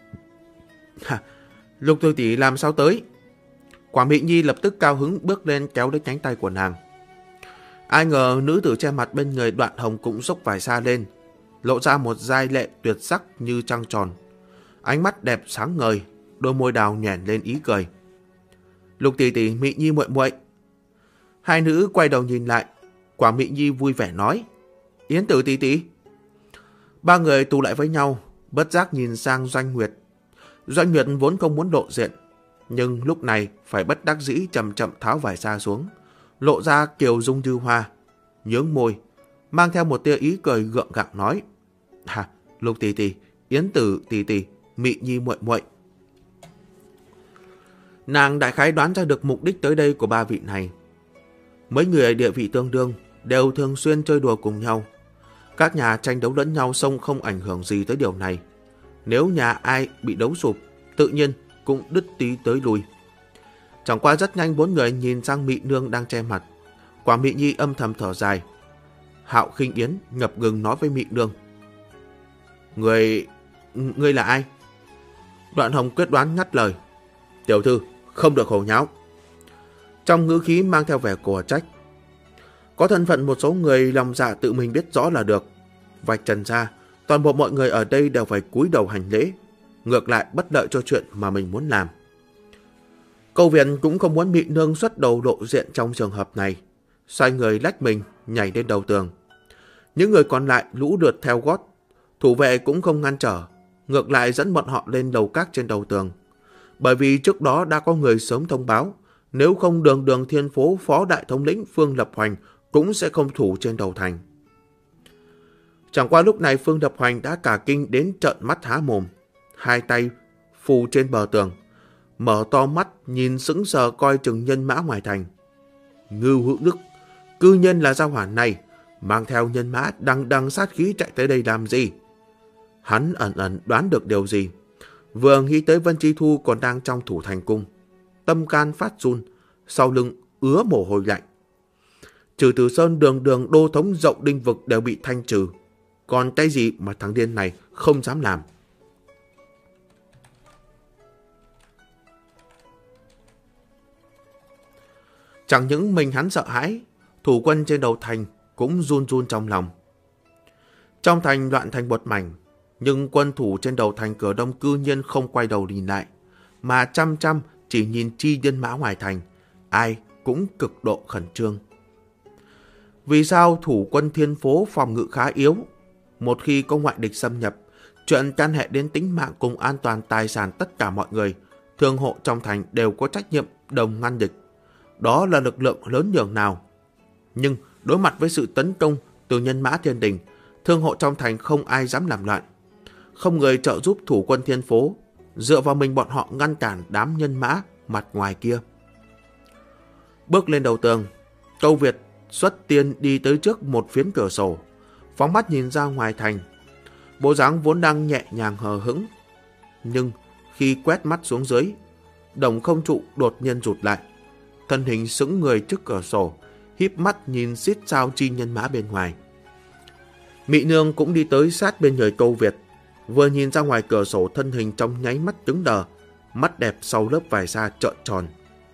Lục tỷ tỷ làm sao tới? Quảng Mị Nhi lập tức cao hứng bước lên kéo lấy cánh tay của nàng. Ai ngờ nữ tử che mặt bên người Đoạn Hồng cũng xốc vải xa lên, lộ ra một giai lệ tuyệt sắc như trăng tròn. Ánh mắt đẹp sáng ngời, đôi môi đào nhoẻn lên ý cười. Lục tỷ tỷ, Mị Nhi muội muội. Hai nữ quay đầu nhìn lại, Quảng Mị Nhi vui vẻ nói: Yến Tử tỷ tỷ. Ba người tụ lại với nhau, bất giác nhìn sang Doanh Nguyệt. Doanh Nguyệt vốn không muốn lộ diện, nhưng lúc này phải bất đắc dĩ chậm chậm tháo vải xa xuống, lộ ra kiều dung như hoa, nhướng môi, mang theo một tia ý cười gượng gạo nói: Lục tỷ tỷ, Yến Tử tỷ tỷ, Mị Nhi muội muội. Nàng đại khái đoán ra được mục đích tới đây của ba vị này. Mấy người địa vị tương đương đều thường xuyên chơi đùa cùng nhau. Các nhà tranh đấu lẫn nhau song không ảnh hưởng gì tới điều này. Nếu nhà ai bị đấu sụp, tự nhiên cũng đứt tí tới lui. Chẳng qua rất nhanh bốn người nhìn sang Mị Nương đang che mặt. Quảng Mị Nhi âm thầm thở dài. Hạo Khinh Yến ngập ngừng nói với Mị Nương: Ngươi là ai? Đoạn Hồng quyết đoán ngắt lời: Tiểu thư, không được hồ nháo. Trong ngữ khí mang theo vẻ cổ trách. Có thân phận một số người lòng dạ tự mình biết rõ là được. Vạch trần ra, toàn bộ mọi người ở đây đều phải cúi đầu hành lễ, ngược lại bất lợi cho chuyện mà mình muốn làm. Câu Viện cũng không muốn Mị Nương xuất đầu lộ diện trong trường hợp này, xoay người lách mình nhảy lên đầu tường. Những người còn lại lũ lượt theo gót, thủ vệ cũng không ngăn trở, ngược lại dẫn bọn họ lên lầu các trên đầu tường. Bởi vì trước đó đã có người sớm thông báo, nếu không Đường Thiên Phố phó đại thống lĩnh Phương Lập Hoành cũng sẽ không thủ trên đầu thành. Chẳng qua lúc này Phương Lập Hoành đã cả kinh đến trợn mắt há mồm, hai tay phù trên bờ tường, mở to mắt nhìn sững sờ coi chừng nhân mã ngoài thành. Ngưu Hữu Đức, cư nhiên là gia hỏa này, mang theo nhân mã đằng sát khí chạy tới đây làm gì? Hắn ẩn đoán được điều gì, vừa nghĩ tới Vân Chi Thu còn đang trong thủ thành cung, tâm can phát run, sau lưng ứa mồ hôi lạnh. Trừ Từ Sơn đường đô thống Dậu Đinh Vực đều bị thanh trừ, còn cái gì mà thằng điên này không dám làm? Chẳng những mình hắn sợ hãi, thủ quân trên đầu thành cũng run run trong lòng. Trong thành loạn thành một mảnh, nhưng quân thủ trên đầu thành cửa đông cư nhiên không quay đầu nhìn lại, mà chăm chỉ nhìn chi nhân mã ngoài thành, ai cũng cực độ khẩn trương. Vì sao thủ quân Thiên Phố phòng ngự khá yếu? Một khi có ngoại địch xâm nhập, chuyện can hệ đến tính mạng cùng an toàn tài sản tất cả mọi người, thương hộ trong thành đều có trách nhiệm đồng ngăn địch. Đó là lực lượng lớn nhường nào. Nhưng đối mặt với sự tấn công từ nhân mã thiên đình, thương hộ trong thành không ai dám làm loạn. Không người trợ giúp thủ quân Thiên Phố, dựa vào mình bọn họ ngăn cản đám nhân mã mặt ngoài kia. Bước lên đầu tường, Câu Việt xuất tiên đi tới trước một phiến cửa sổ, phóng mắt nhìn ra ngoài thành. Bộ dáng vốn đang nhẹ nhàng hờ hững, nhưng khi quét mắt xuống dưới, Đồng Không Trụ đột nhiên rụt lại, thân hình sững người trước cửa sổ, híp mắt nhìn xiết sao chi nhân mã bên ngoài. Mị Nương cũng đi tới sát bên người Câu Việt, vừa nhìn ra ngoài cửa sổ, thân hình trong nháy mắt cứng đờ, mắt đẹp sau lớp vải da trợn tròn.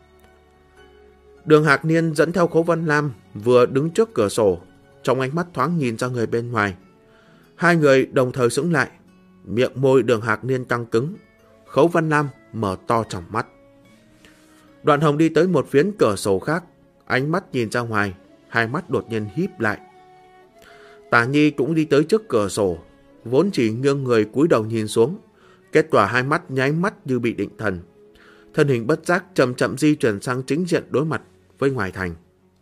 Đường Hạc Niên dẫn theo Khấu Văn Lam vừa đứng trước cửa sổ, trong ánh mắt thoáng nhìn ra người bên ngoài. Hai người đồng thời sững lại, miệng môi Đường Hạc Niên căng cứng, Khấu Văn Lam mở to tròng mắt. Đoạn Hồng đi tới một phiến cửa sổ khác, ánh mắt nhìn ra ngoài, hai mắt đột nhiên híp lại. Tả Nhi cũng đi tới trước cửa sổ, vốn chỉ nghiêng người cúi đầu nhìn xuống, kết quả hai mắt nháy mắt như bị định thần. Thân hình bất giác chậm di chuyển sang chính diện đối mặt với ngoài thành.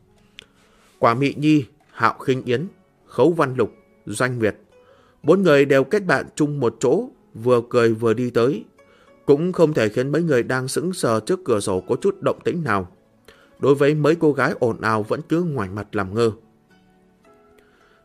Quảng Mị Nhi, Hạo Khinh Yến, Khấu Văn Lục, Doanh Nguyệt, bốn người đều kết bạn chung một chỗ, vừa cười vừa đi tới, cũng không thể khiến mấy người đang sững sờ trước cửa sổ có chút động tĩnh nào. Đối với mấy cô gái ồn ào vẫn cứ ngoảnh mặt làm ngơ.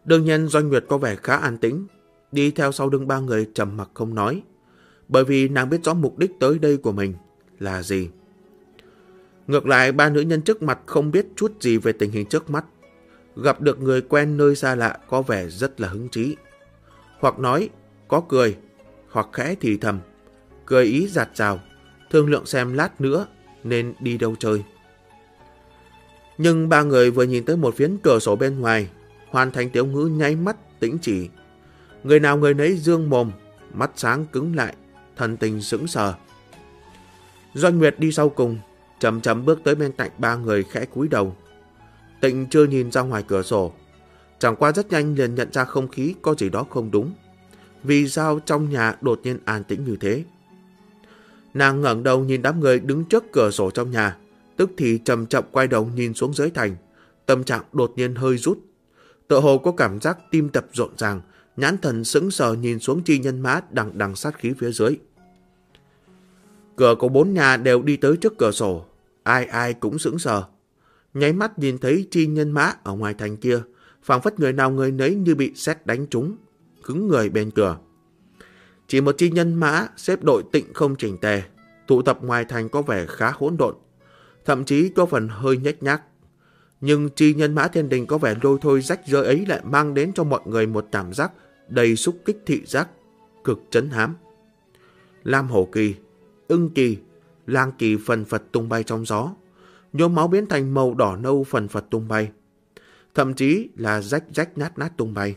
Đương nhiên Doanh Nguyệt có vẻ khá an tĩnh, đi theo sau lưng ba người trầm mặc không nói, bởi vì nàng biết rõ mục đích tới đây của mình là gì. Ngược lại, ba nữ nhân trước mặt không biết chút gì về tình hình trước mắt. Gặp được người quen nơi xa lạ có vẻ rất là hứng chí. Hoặc nói, có cười, hoặc khẽ thì thầm, cười ý giạt rào, thương lượng xem lát nữa nên đi đâu chơi. Nhưng ba người vừa nhìn tới một phiến cửa sổ bên ngoài, Hoàn Thành Tiểu Ngữ nháy mắt tĩnh chỉ. Người nào người nấy dương mồm, mắt sáng cứng lại, thần tình sững sờ. Doanh Nguyệt đi sau cùng, chậm chậm bước tới bên cạnh ba người khẽ cúi đầu. Tịnh chưa nhìn ra ngoài cửa sổ, chẳng qua rất nhanh liền nhận ra không khí có gì đó không đúng. Vì sao trong nhà đột nhiên an tĩnh như thế? Nàng ngẩng đầu nhìn đám người đứng trước cửa sổ trong nhà, tức thì chậm chậm quay đầu nhìn xuống dưới thành. Tâm trạng đột nhiên hơi rút, tựa hồ có cảm giác tim đập rộn ràng, nhãn thần sững sờ nhìn xuống Chi Nhân Mã đằng đằng sát khí phía dưới. Cửa của bốn nhà đều đi tới trước cửa sổ, ai ai cũng sững sờ. Nháy mắt nhìn thấy Chi Nhân Mã ở ngoài thành kia, phảng phất người nào người nấy như bị sét đánh trúng, cứng người bên cửa. Chỉ một Chi Nhân Mã xếp đội tịnh không chỉnh tề, tụ tập ngoài thành có vẻ khá hỗn độn, thậm chí có phần hơi nhếch nhác. Nhưng Chi Nhân Mã Thiên Đình có vẻ lôi thôi rách rơi ấy lại mang đến cho mọi người một cảm giác đầy xúc kích thị giác, cực trấn hám. Lam Hổ Kỳ, Ưng Kỳ, Lang Kỳ phần phật tung bay trong gió, nhuốm máu biến thành màu đỏ nâu phần phật tung bay, thậm chí là rách rách nát nát tung bay.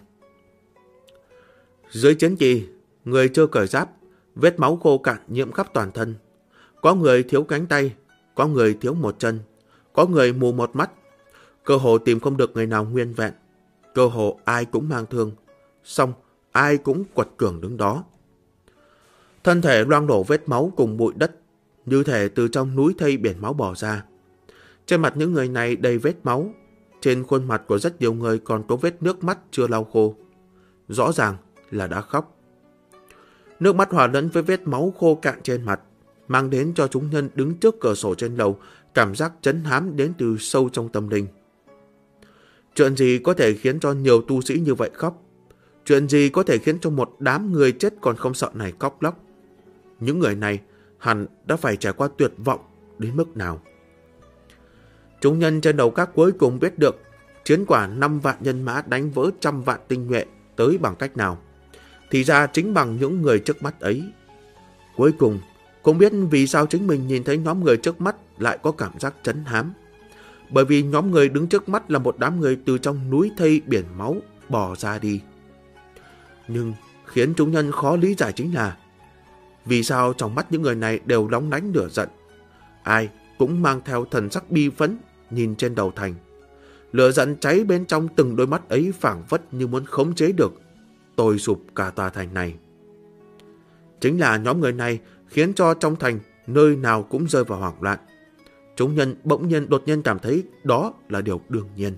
Dưới chiến kỳ, người chưa cởi giáp, vết máu khô cạn nhiễm khắp toàn thân. Có người thiếu cánh tay, có người thiếu một chân, có người mù một mắt. Cơ hồ tìm không được người nào nguyên vẹn, cơ hồ ai cũng mang thương, song ai cũng quật cường đứng đó. Thân thể loang đổ vết máu cùng bụi đất, như thể từ trong núi thây biển máu bò ra. Trên mặt những người này đầy vết máu, trên khuôn mặt của rất nhiều người còn có vết nước mắt chưa lau khô. Rõ ràng là đã khóc. Nước mắt hòa lẫn với vết máu khô cạn trên mặt, mang đến cho chúng nhân đứng trước cửa sổ trên lầu cảm giác trấn hám đến từ sâu trong tâm linh. Chuyện gì có thể khiến cho nhiều tu sĩ như vậy khóc? Chuyện gì có thể khiến cho một đám người chết còn không sợ này khóc lóc? Những người này hẳn đã phải trải qua tuyệt vọng đến mức nào? Chúng nhân trên đầu các cuối cùng biết được chiến quả 5 vạn nhân mã đánh vỡ 100 vạn tinh nhuệ tới bằng cách nào. Thì ra chính bằng những người trước mắt ấy. Cuối cùng cũng biết vì sao chính mình nhìn thấy nhóm người trước mắt lại có cảm giác trấn hám. Bởi vì nhóm người đứng trước mắt là một đám người từ trong núi thây biển máu bò ra đi. Nhưng khiến chúng nhân khó lý giải chính là vì sao trong mắt những người này đều lóng lánh lửa giận. Ai cũng mang theo thần sắc bi phẫn nhìn trên đầu thành. Lửa giận cháy bên trong từng đôi mắt ấy phảng phất như muốn khống chế được, tôi sụp cả tòa thành này. Chính là nhóm người này khiến cho trong thành nơi nào cũng rơi vào hoảng loạn. Chúng nhân bỗng nhiên đột nhiên cảm thấy đó là điều đương nhiên.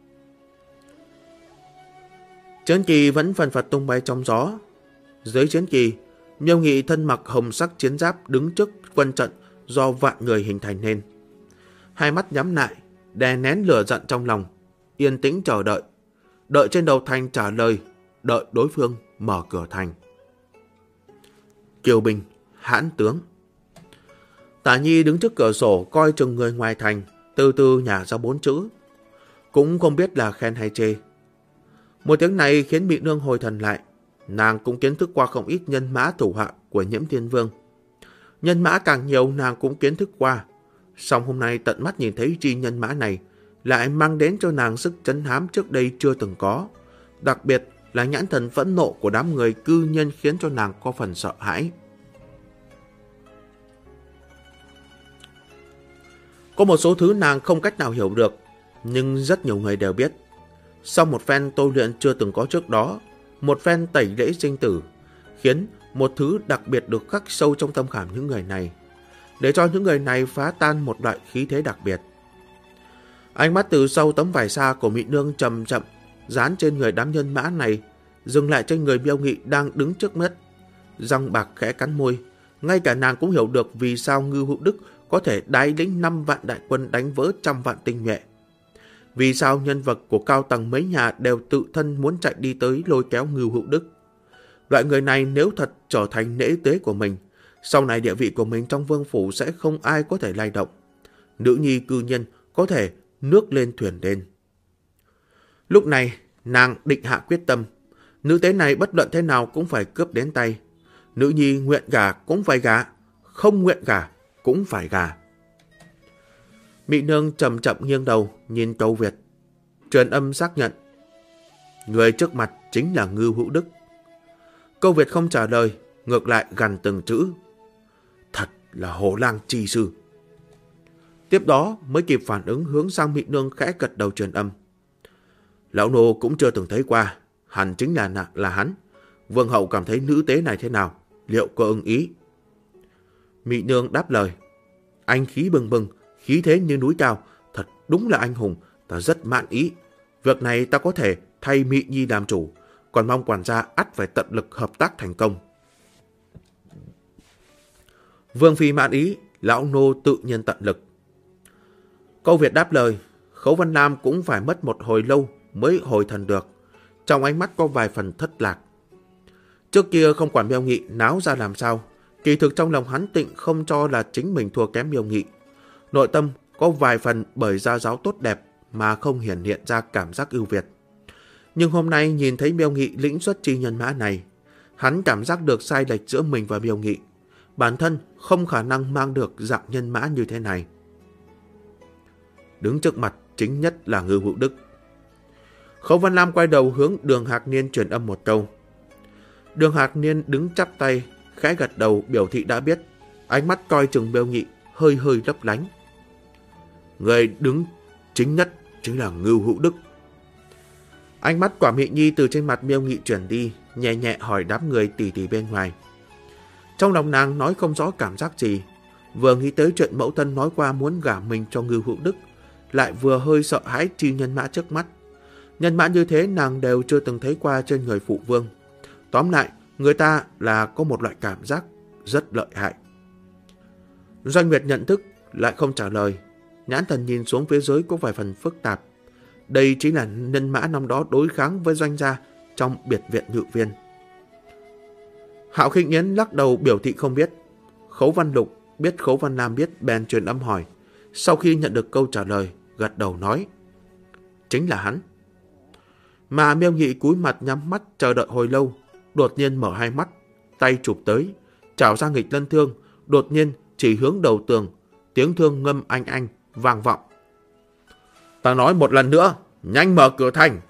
Chiến kỳ vẫn phần phật tung bay trong gió. Dưới chiến kỳ, Miêu Nghị thân mặc hồng sắc chiến giáp đứng trước quân trận do vạn người hình thành nên. Hai mắt nhắm lại, đè nén lửa giận trong lòng, yên tĩnh chờ đợi. Đợi trên đầu thành trả lời, đợi đối phương mở cửa thành. Kiều Bình, hãn tướng. Tả Nhi đứng trước cửa sổ coi chừng người ngoài thành, từ từ nhả ra 4 chữ. Cũng không biết là khen hay chê. Một tiếng này khiến Mị Nương hồi thần lại. Nàng cũng kiến thức qua không ít nhân mã thủ hạ của Nhiễm Thiên Vương. Nhân mã càng nhiều nàng cũng kiến thức qua. Song hôm nay tận mắt nhìn thấy chi nhân mã này lại mang đến cho nàng sức trấn hám trước đây chưa từng có. Đặc biệt là nhãn thần phẫn nộ của đám người cư nhân khiến cho nàng có phần sợ hãi. Có một số thứ nàng không cách nào hiểu được, nhưng rất nhiều người đều biết. Sau một phen tôi luyện chưa từng có trước đó, một phen tẩy lễ sinh tử, khiến một thứ đặc biệt được khắc sâu trong tâm khảm những người này, để cho những người này phá tan một loại khí thế đặc biệt. Ánh mắt từ sau tấm vải xa của Mị Nương chậm chậm dán trên người đám nhân mã này, dừng lại trên người Miêu Nghị đang đứng trước mắt. Răng bạc khẽ cắn môi, ngay cả nàng cũng hiểu được vì sao Ngưu Hữu Đức có thể đái lĩnh 5 vạn đại quân đánh vỡ 100 vạn tinh nhuệ. Vì sao nhân vật của cao tầng mấy nhà đều tự thân muốn chạy đi tới lôi kéo Ngưu Hữu Đức? Loại người này nếu thật trở thành nễ tế của mình, sau này địa vị của mình trong vương phủ sẽ không ai có thể lay động. Nữ nhi cư nhiên có thể nước lên thuyền lên. Lúc này, nàng định hạ quyết tâm. Nữ tế này bất luận thế nào cũng phải cướp đến tay. Nữ nhi nguyện gả cũng phải gả, không nguyện gả cũng phải gả. Mỹ nương chậm chậm nghiêng đầu nhìn Câu Việt. Truyền âm xác nhận. Người trước mặt chính là Ngưu Hữu Đức. Câu Việt không trả lời, ngược lại gằn từng chữ. Thật là hổ lang chi sư. Tiếp đó mới kịp phản ứng hướng sang Mỹ nương khẽ gật đầu truyền âm. Lão nô cũng chưa từng thấy qua, hẳn chính là hắn. Vương hậu cảm thấy nữ tế này thế nào, liệu có ưng ý? Mỹ nương đáp lời. Anh khí bừng bừng, khí thế như núi cao, thật đúng là anh hùng, ta rất mãn ý. Việc này ta có thể thay Mỹ nhi làm chủ, còn mong quản gia ắt phải tận lực hợp tác thành công. Vương phi mãn ý, lão nô tự nhiên tận lực. Câu Việt đáp lời. Khấu Văn Lam cũng phải mất một hồi lâu mới hồi thần được. Trong ánh mắt có vài phần thất lạc. Trước kia không quản Miêu Nghị náo ra làm sao, kỳ thực trong lòng hắn tịnh không cho là chính mình thua kém Miêu Nghị. Nội tâm có vài phần bởi gia giáo tốt đẹp mà không hiển hiện ra cảm giác ưu việt. Nhưng hôm nay nhìn thấy Miêu Nghị lĩnh xuất chi nhân mã này, hắn cảm giác được sai lệch giữa mình và Miêu Nghị. Bản thân không khả năng mang được dạng nhân mã như thế này. Đứng trước mặt chính nhất là Ngưu Hữu Đức. Khấu Văn Lam quay đầu hướng Đường Hạc Niên truyền âm một câu. Đường Hạc Niên đứng chắp tay, khẽ gật đầu biểu thị đã biết, ánh mắt coi chừng Miêu Nghị hơi hơi lấp lánh. Người đứng chính nhất chính là Ngưu Hữu Đức. Ánh mắt Quả Mị Nhi từ trên mặt Miêu Nghị chuyển đi, nhẹ nhẹ hỏi đám người tỉ tỉ bên ngoài. Trong lòng nàng nói không rõ cảm giác gì, vừa nghĩ tới chuyện mẫu thân nói qua muốn gả mình cho Ngưu Hữu Đức, lại vừa hơi sợ hãi chi nhân mã trước mắt. Nhân mã như thế nàng đều chưa từng thấy qua trên người phụ vương. Tóm lại, người ta là có một loại cảm giác rất lợi hại. Doanh Nguyệt nhận thức lại không trả lời, nhãn thần nhìn xuống phía dưới có vài phần phức tạp. Đây chính là nhân mã năm đó đối kháng với Doanh gia trong biệt viện Ngự Viên. Hạo Khinh Yến lắc đầu biểu thị không biết. Khấu Văn Lục biết Khấu Văn Lam biết bèn truyền âm hỏi. Sau khi nhận được câu trả lời, gật đầu nói. Chính là hắn. Mà Miêu Nghị cúi mặt nhắm mắt chờ đợi hồi lâu, đột nhiên mở hai mắt, tay chụp tới, trảo ra nghịch lân thương, đột nhiên chỉ hướng đầu tường, tiếng thương ngâm anh vang vọng. Ta nói một lần nữa, nhanh mở cửa thành.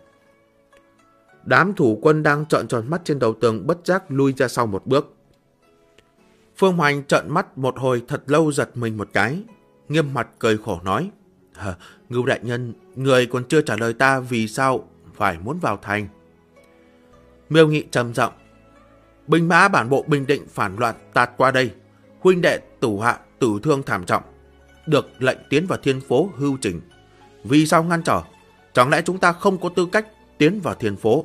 Đám thủ quân đang trợn tròn mắt trên đầu tường bất giác lui ra sau một bước. Phương Hoành trợn mắt một hồi thật lâu giật mình một cái, nghiêm mặt cười khổ nói. Ngưu đại nhân, người còn chưa trả lời ta vì sao phải muốn vào thành. Miêu Nghị trầm giọng. Binh mã bản bộ Bình Định phản loạn tạt qua đây, huynh đệ tử hạ tử thương thảm trọng, được lệnh tiến vào Thiên Phố hưu trình. Vì sao ngăn trở? Chẳng lẽ chúng ta không có tư cách tiến vào Thiên Phố?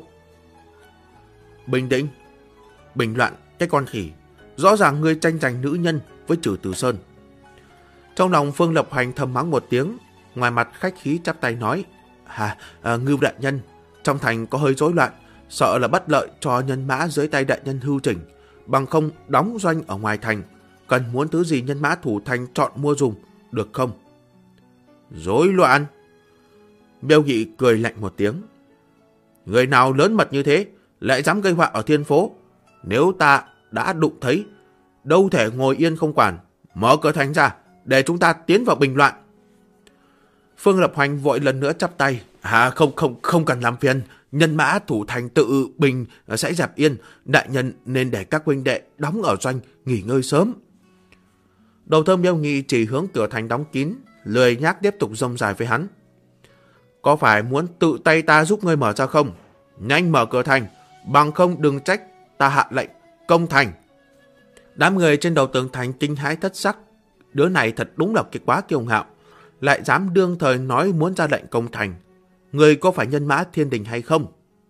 Bình Định, bình loạn cái con khỉ, rõ ràng ngươi tranh giành nữ nhân với Trử Tử Sơn. Trong lòng Phương Lập Hành thầm mắng một tiếng, ngoài mặt khách khí chắp tay nói. Ngưu đại nhân, trong thành có hơi rối loạn, sợ là bất lợi cho nhân mã dưới tay đại nhân hưu chỉnh, bằng không đóng doanh ở ngoài thành, cần muốn thứ gì nhân mã thủ thành chọn mua dùng, được không? Rối loạn? Miêu Nghị cười lạnh một tiếng. Người nào lớn mật như thế, lại dám gây họa ở Thiên Phố? Nếu ta đã đụng thấy, đâu thể ngồi yên không quản, mở cửa thành ra, để chúng ta tiến vào bình loạn. Phương Lập Hoành vội lần nữa chắp tay. Không cần làm phiền, nhân mã thủ thành tự bình sẽ dẹp yên, đại nhân nên để các huynh đệ đóng ở doanh nghỉ ngơi sớm. Đầu thơm Miêu Nghị chỉ hướng cửa thành đóng kín, lười nhác tiếp tục rông dài với hắn. Có phải muốn tự tay ta giúp ngươi mở ra không? Nhanh mở cửa thành, bằng không đừng trách ta hạ lệnh công thành. Đám người trên đầu tường thành kinh hãi thất sắc. Đứa này thật đúng là cái quá kiêu ngạo, lại dám đương thời nói muốn ra lệnh công thành. Người có phải nhân mã thiên đình hay không?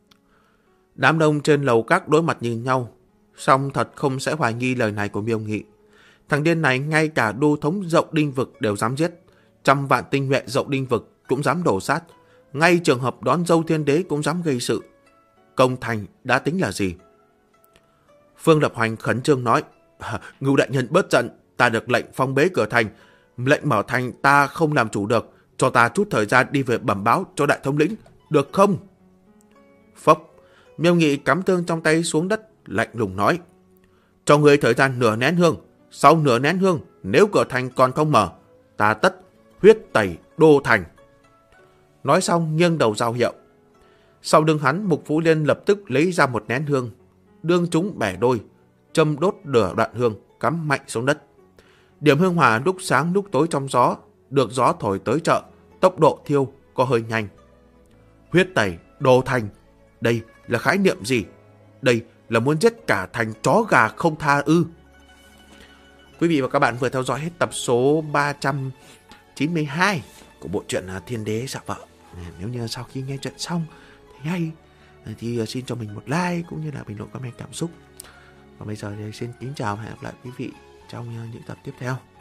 Đám đông trên lầu các đối mặt nhìn nhau, song thật không sẽ hoài nghi lời này của Miêu Nghị. Thằng điên này ngay cả đô thống Dậu Đinh Vực đều dám giết, trăm vạn tinh nhuệ Dậu Đinh Vực cũng dám đổ sát. ngay trường hợp đón dâu thiên đế cũng dám gây sự. Công thành đã tính là gì? Phương Lập Hoành khẩn trương nói, Ngưu đại nhân bớt giận, ta được lệnh phong bế cửa thành. Lệnh mở thành ta không làm chủ được, cho ta chút thời gian đi về bẩm báo cho đại thống lĩnh, được không? Phốc, Miêu Nghị cắm thương trong tay xuống đất, lạnh lùng nói, cho người thời gian nửa nén hương, sau nửa nén hương, nếu cửa thành còn không mở, ta tất huyết tẩy đô thành. Nói xong nghiêng đầu giao hiệu. Sau lưng hắn, Mục Phú Liên lập tức lấy ra một nén hương, đương chúng bẻ đôi, châm đốt nửa đoạn hương, cắm mạnh xuống đất. Điểm hương hỏa lúc sáng lúc tối trong gió, được gió thổi tới chợ, tốc độ thiêu có hơi nhanh. Huyết tẩy đô thành, đây là khái niệm gì? Đây là muốn giết cả thành chó gà không tha ư? Quý vị và các bạn vừa theo dõi hết tập số 392 của bộ truyện Thiên Đế Dạ Vợ. Nếu như sau khi nghe chuyện xong thấy hay thì xin cho mình một like cũng như là bình luận comment cảm xúc. Và bây giờ thì xin kính chào và hẹn gặp lại quý vị trong những tập tiếp theo.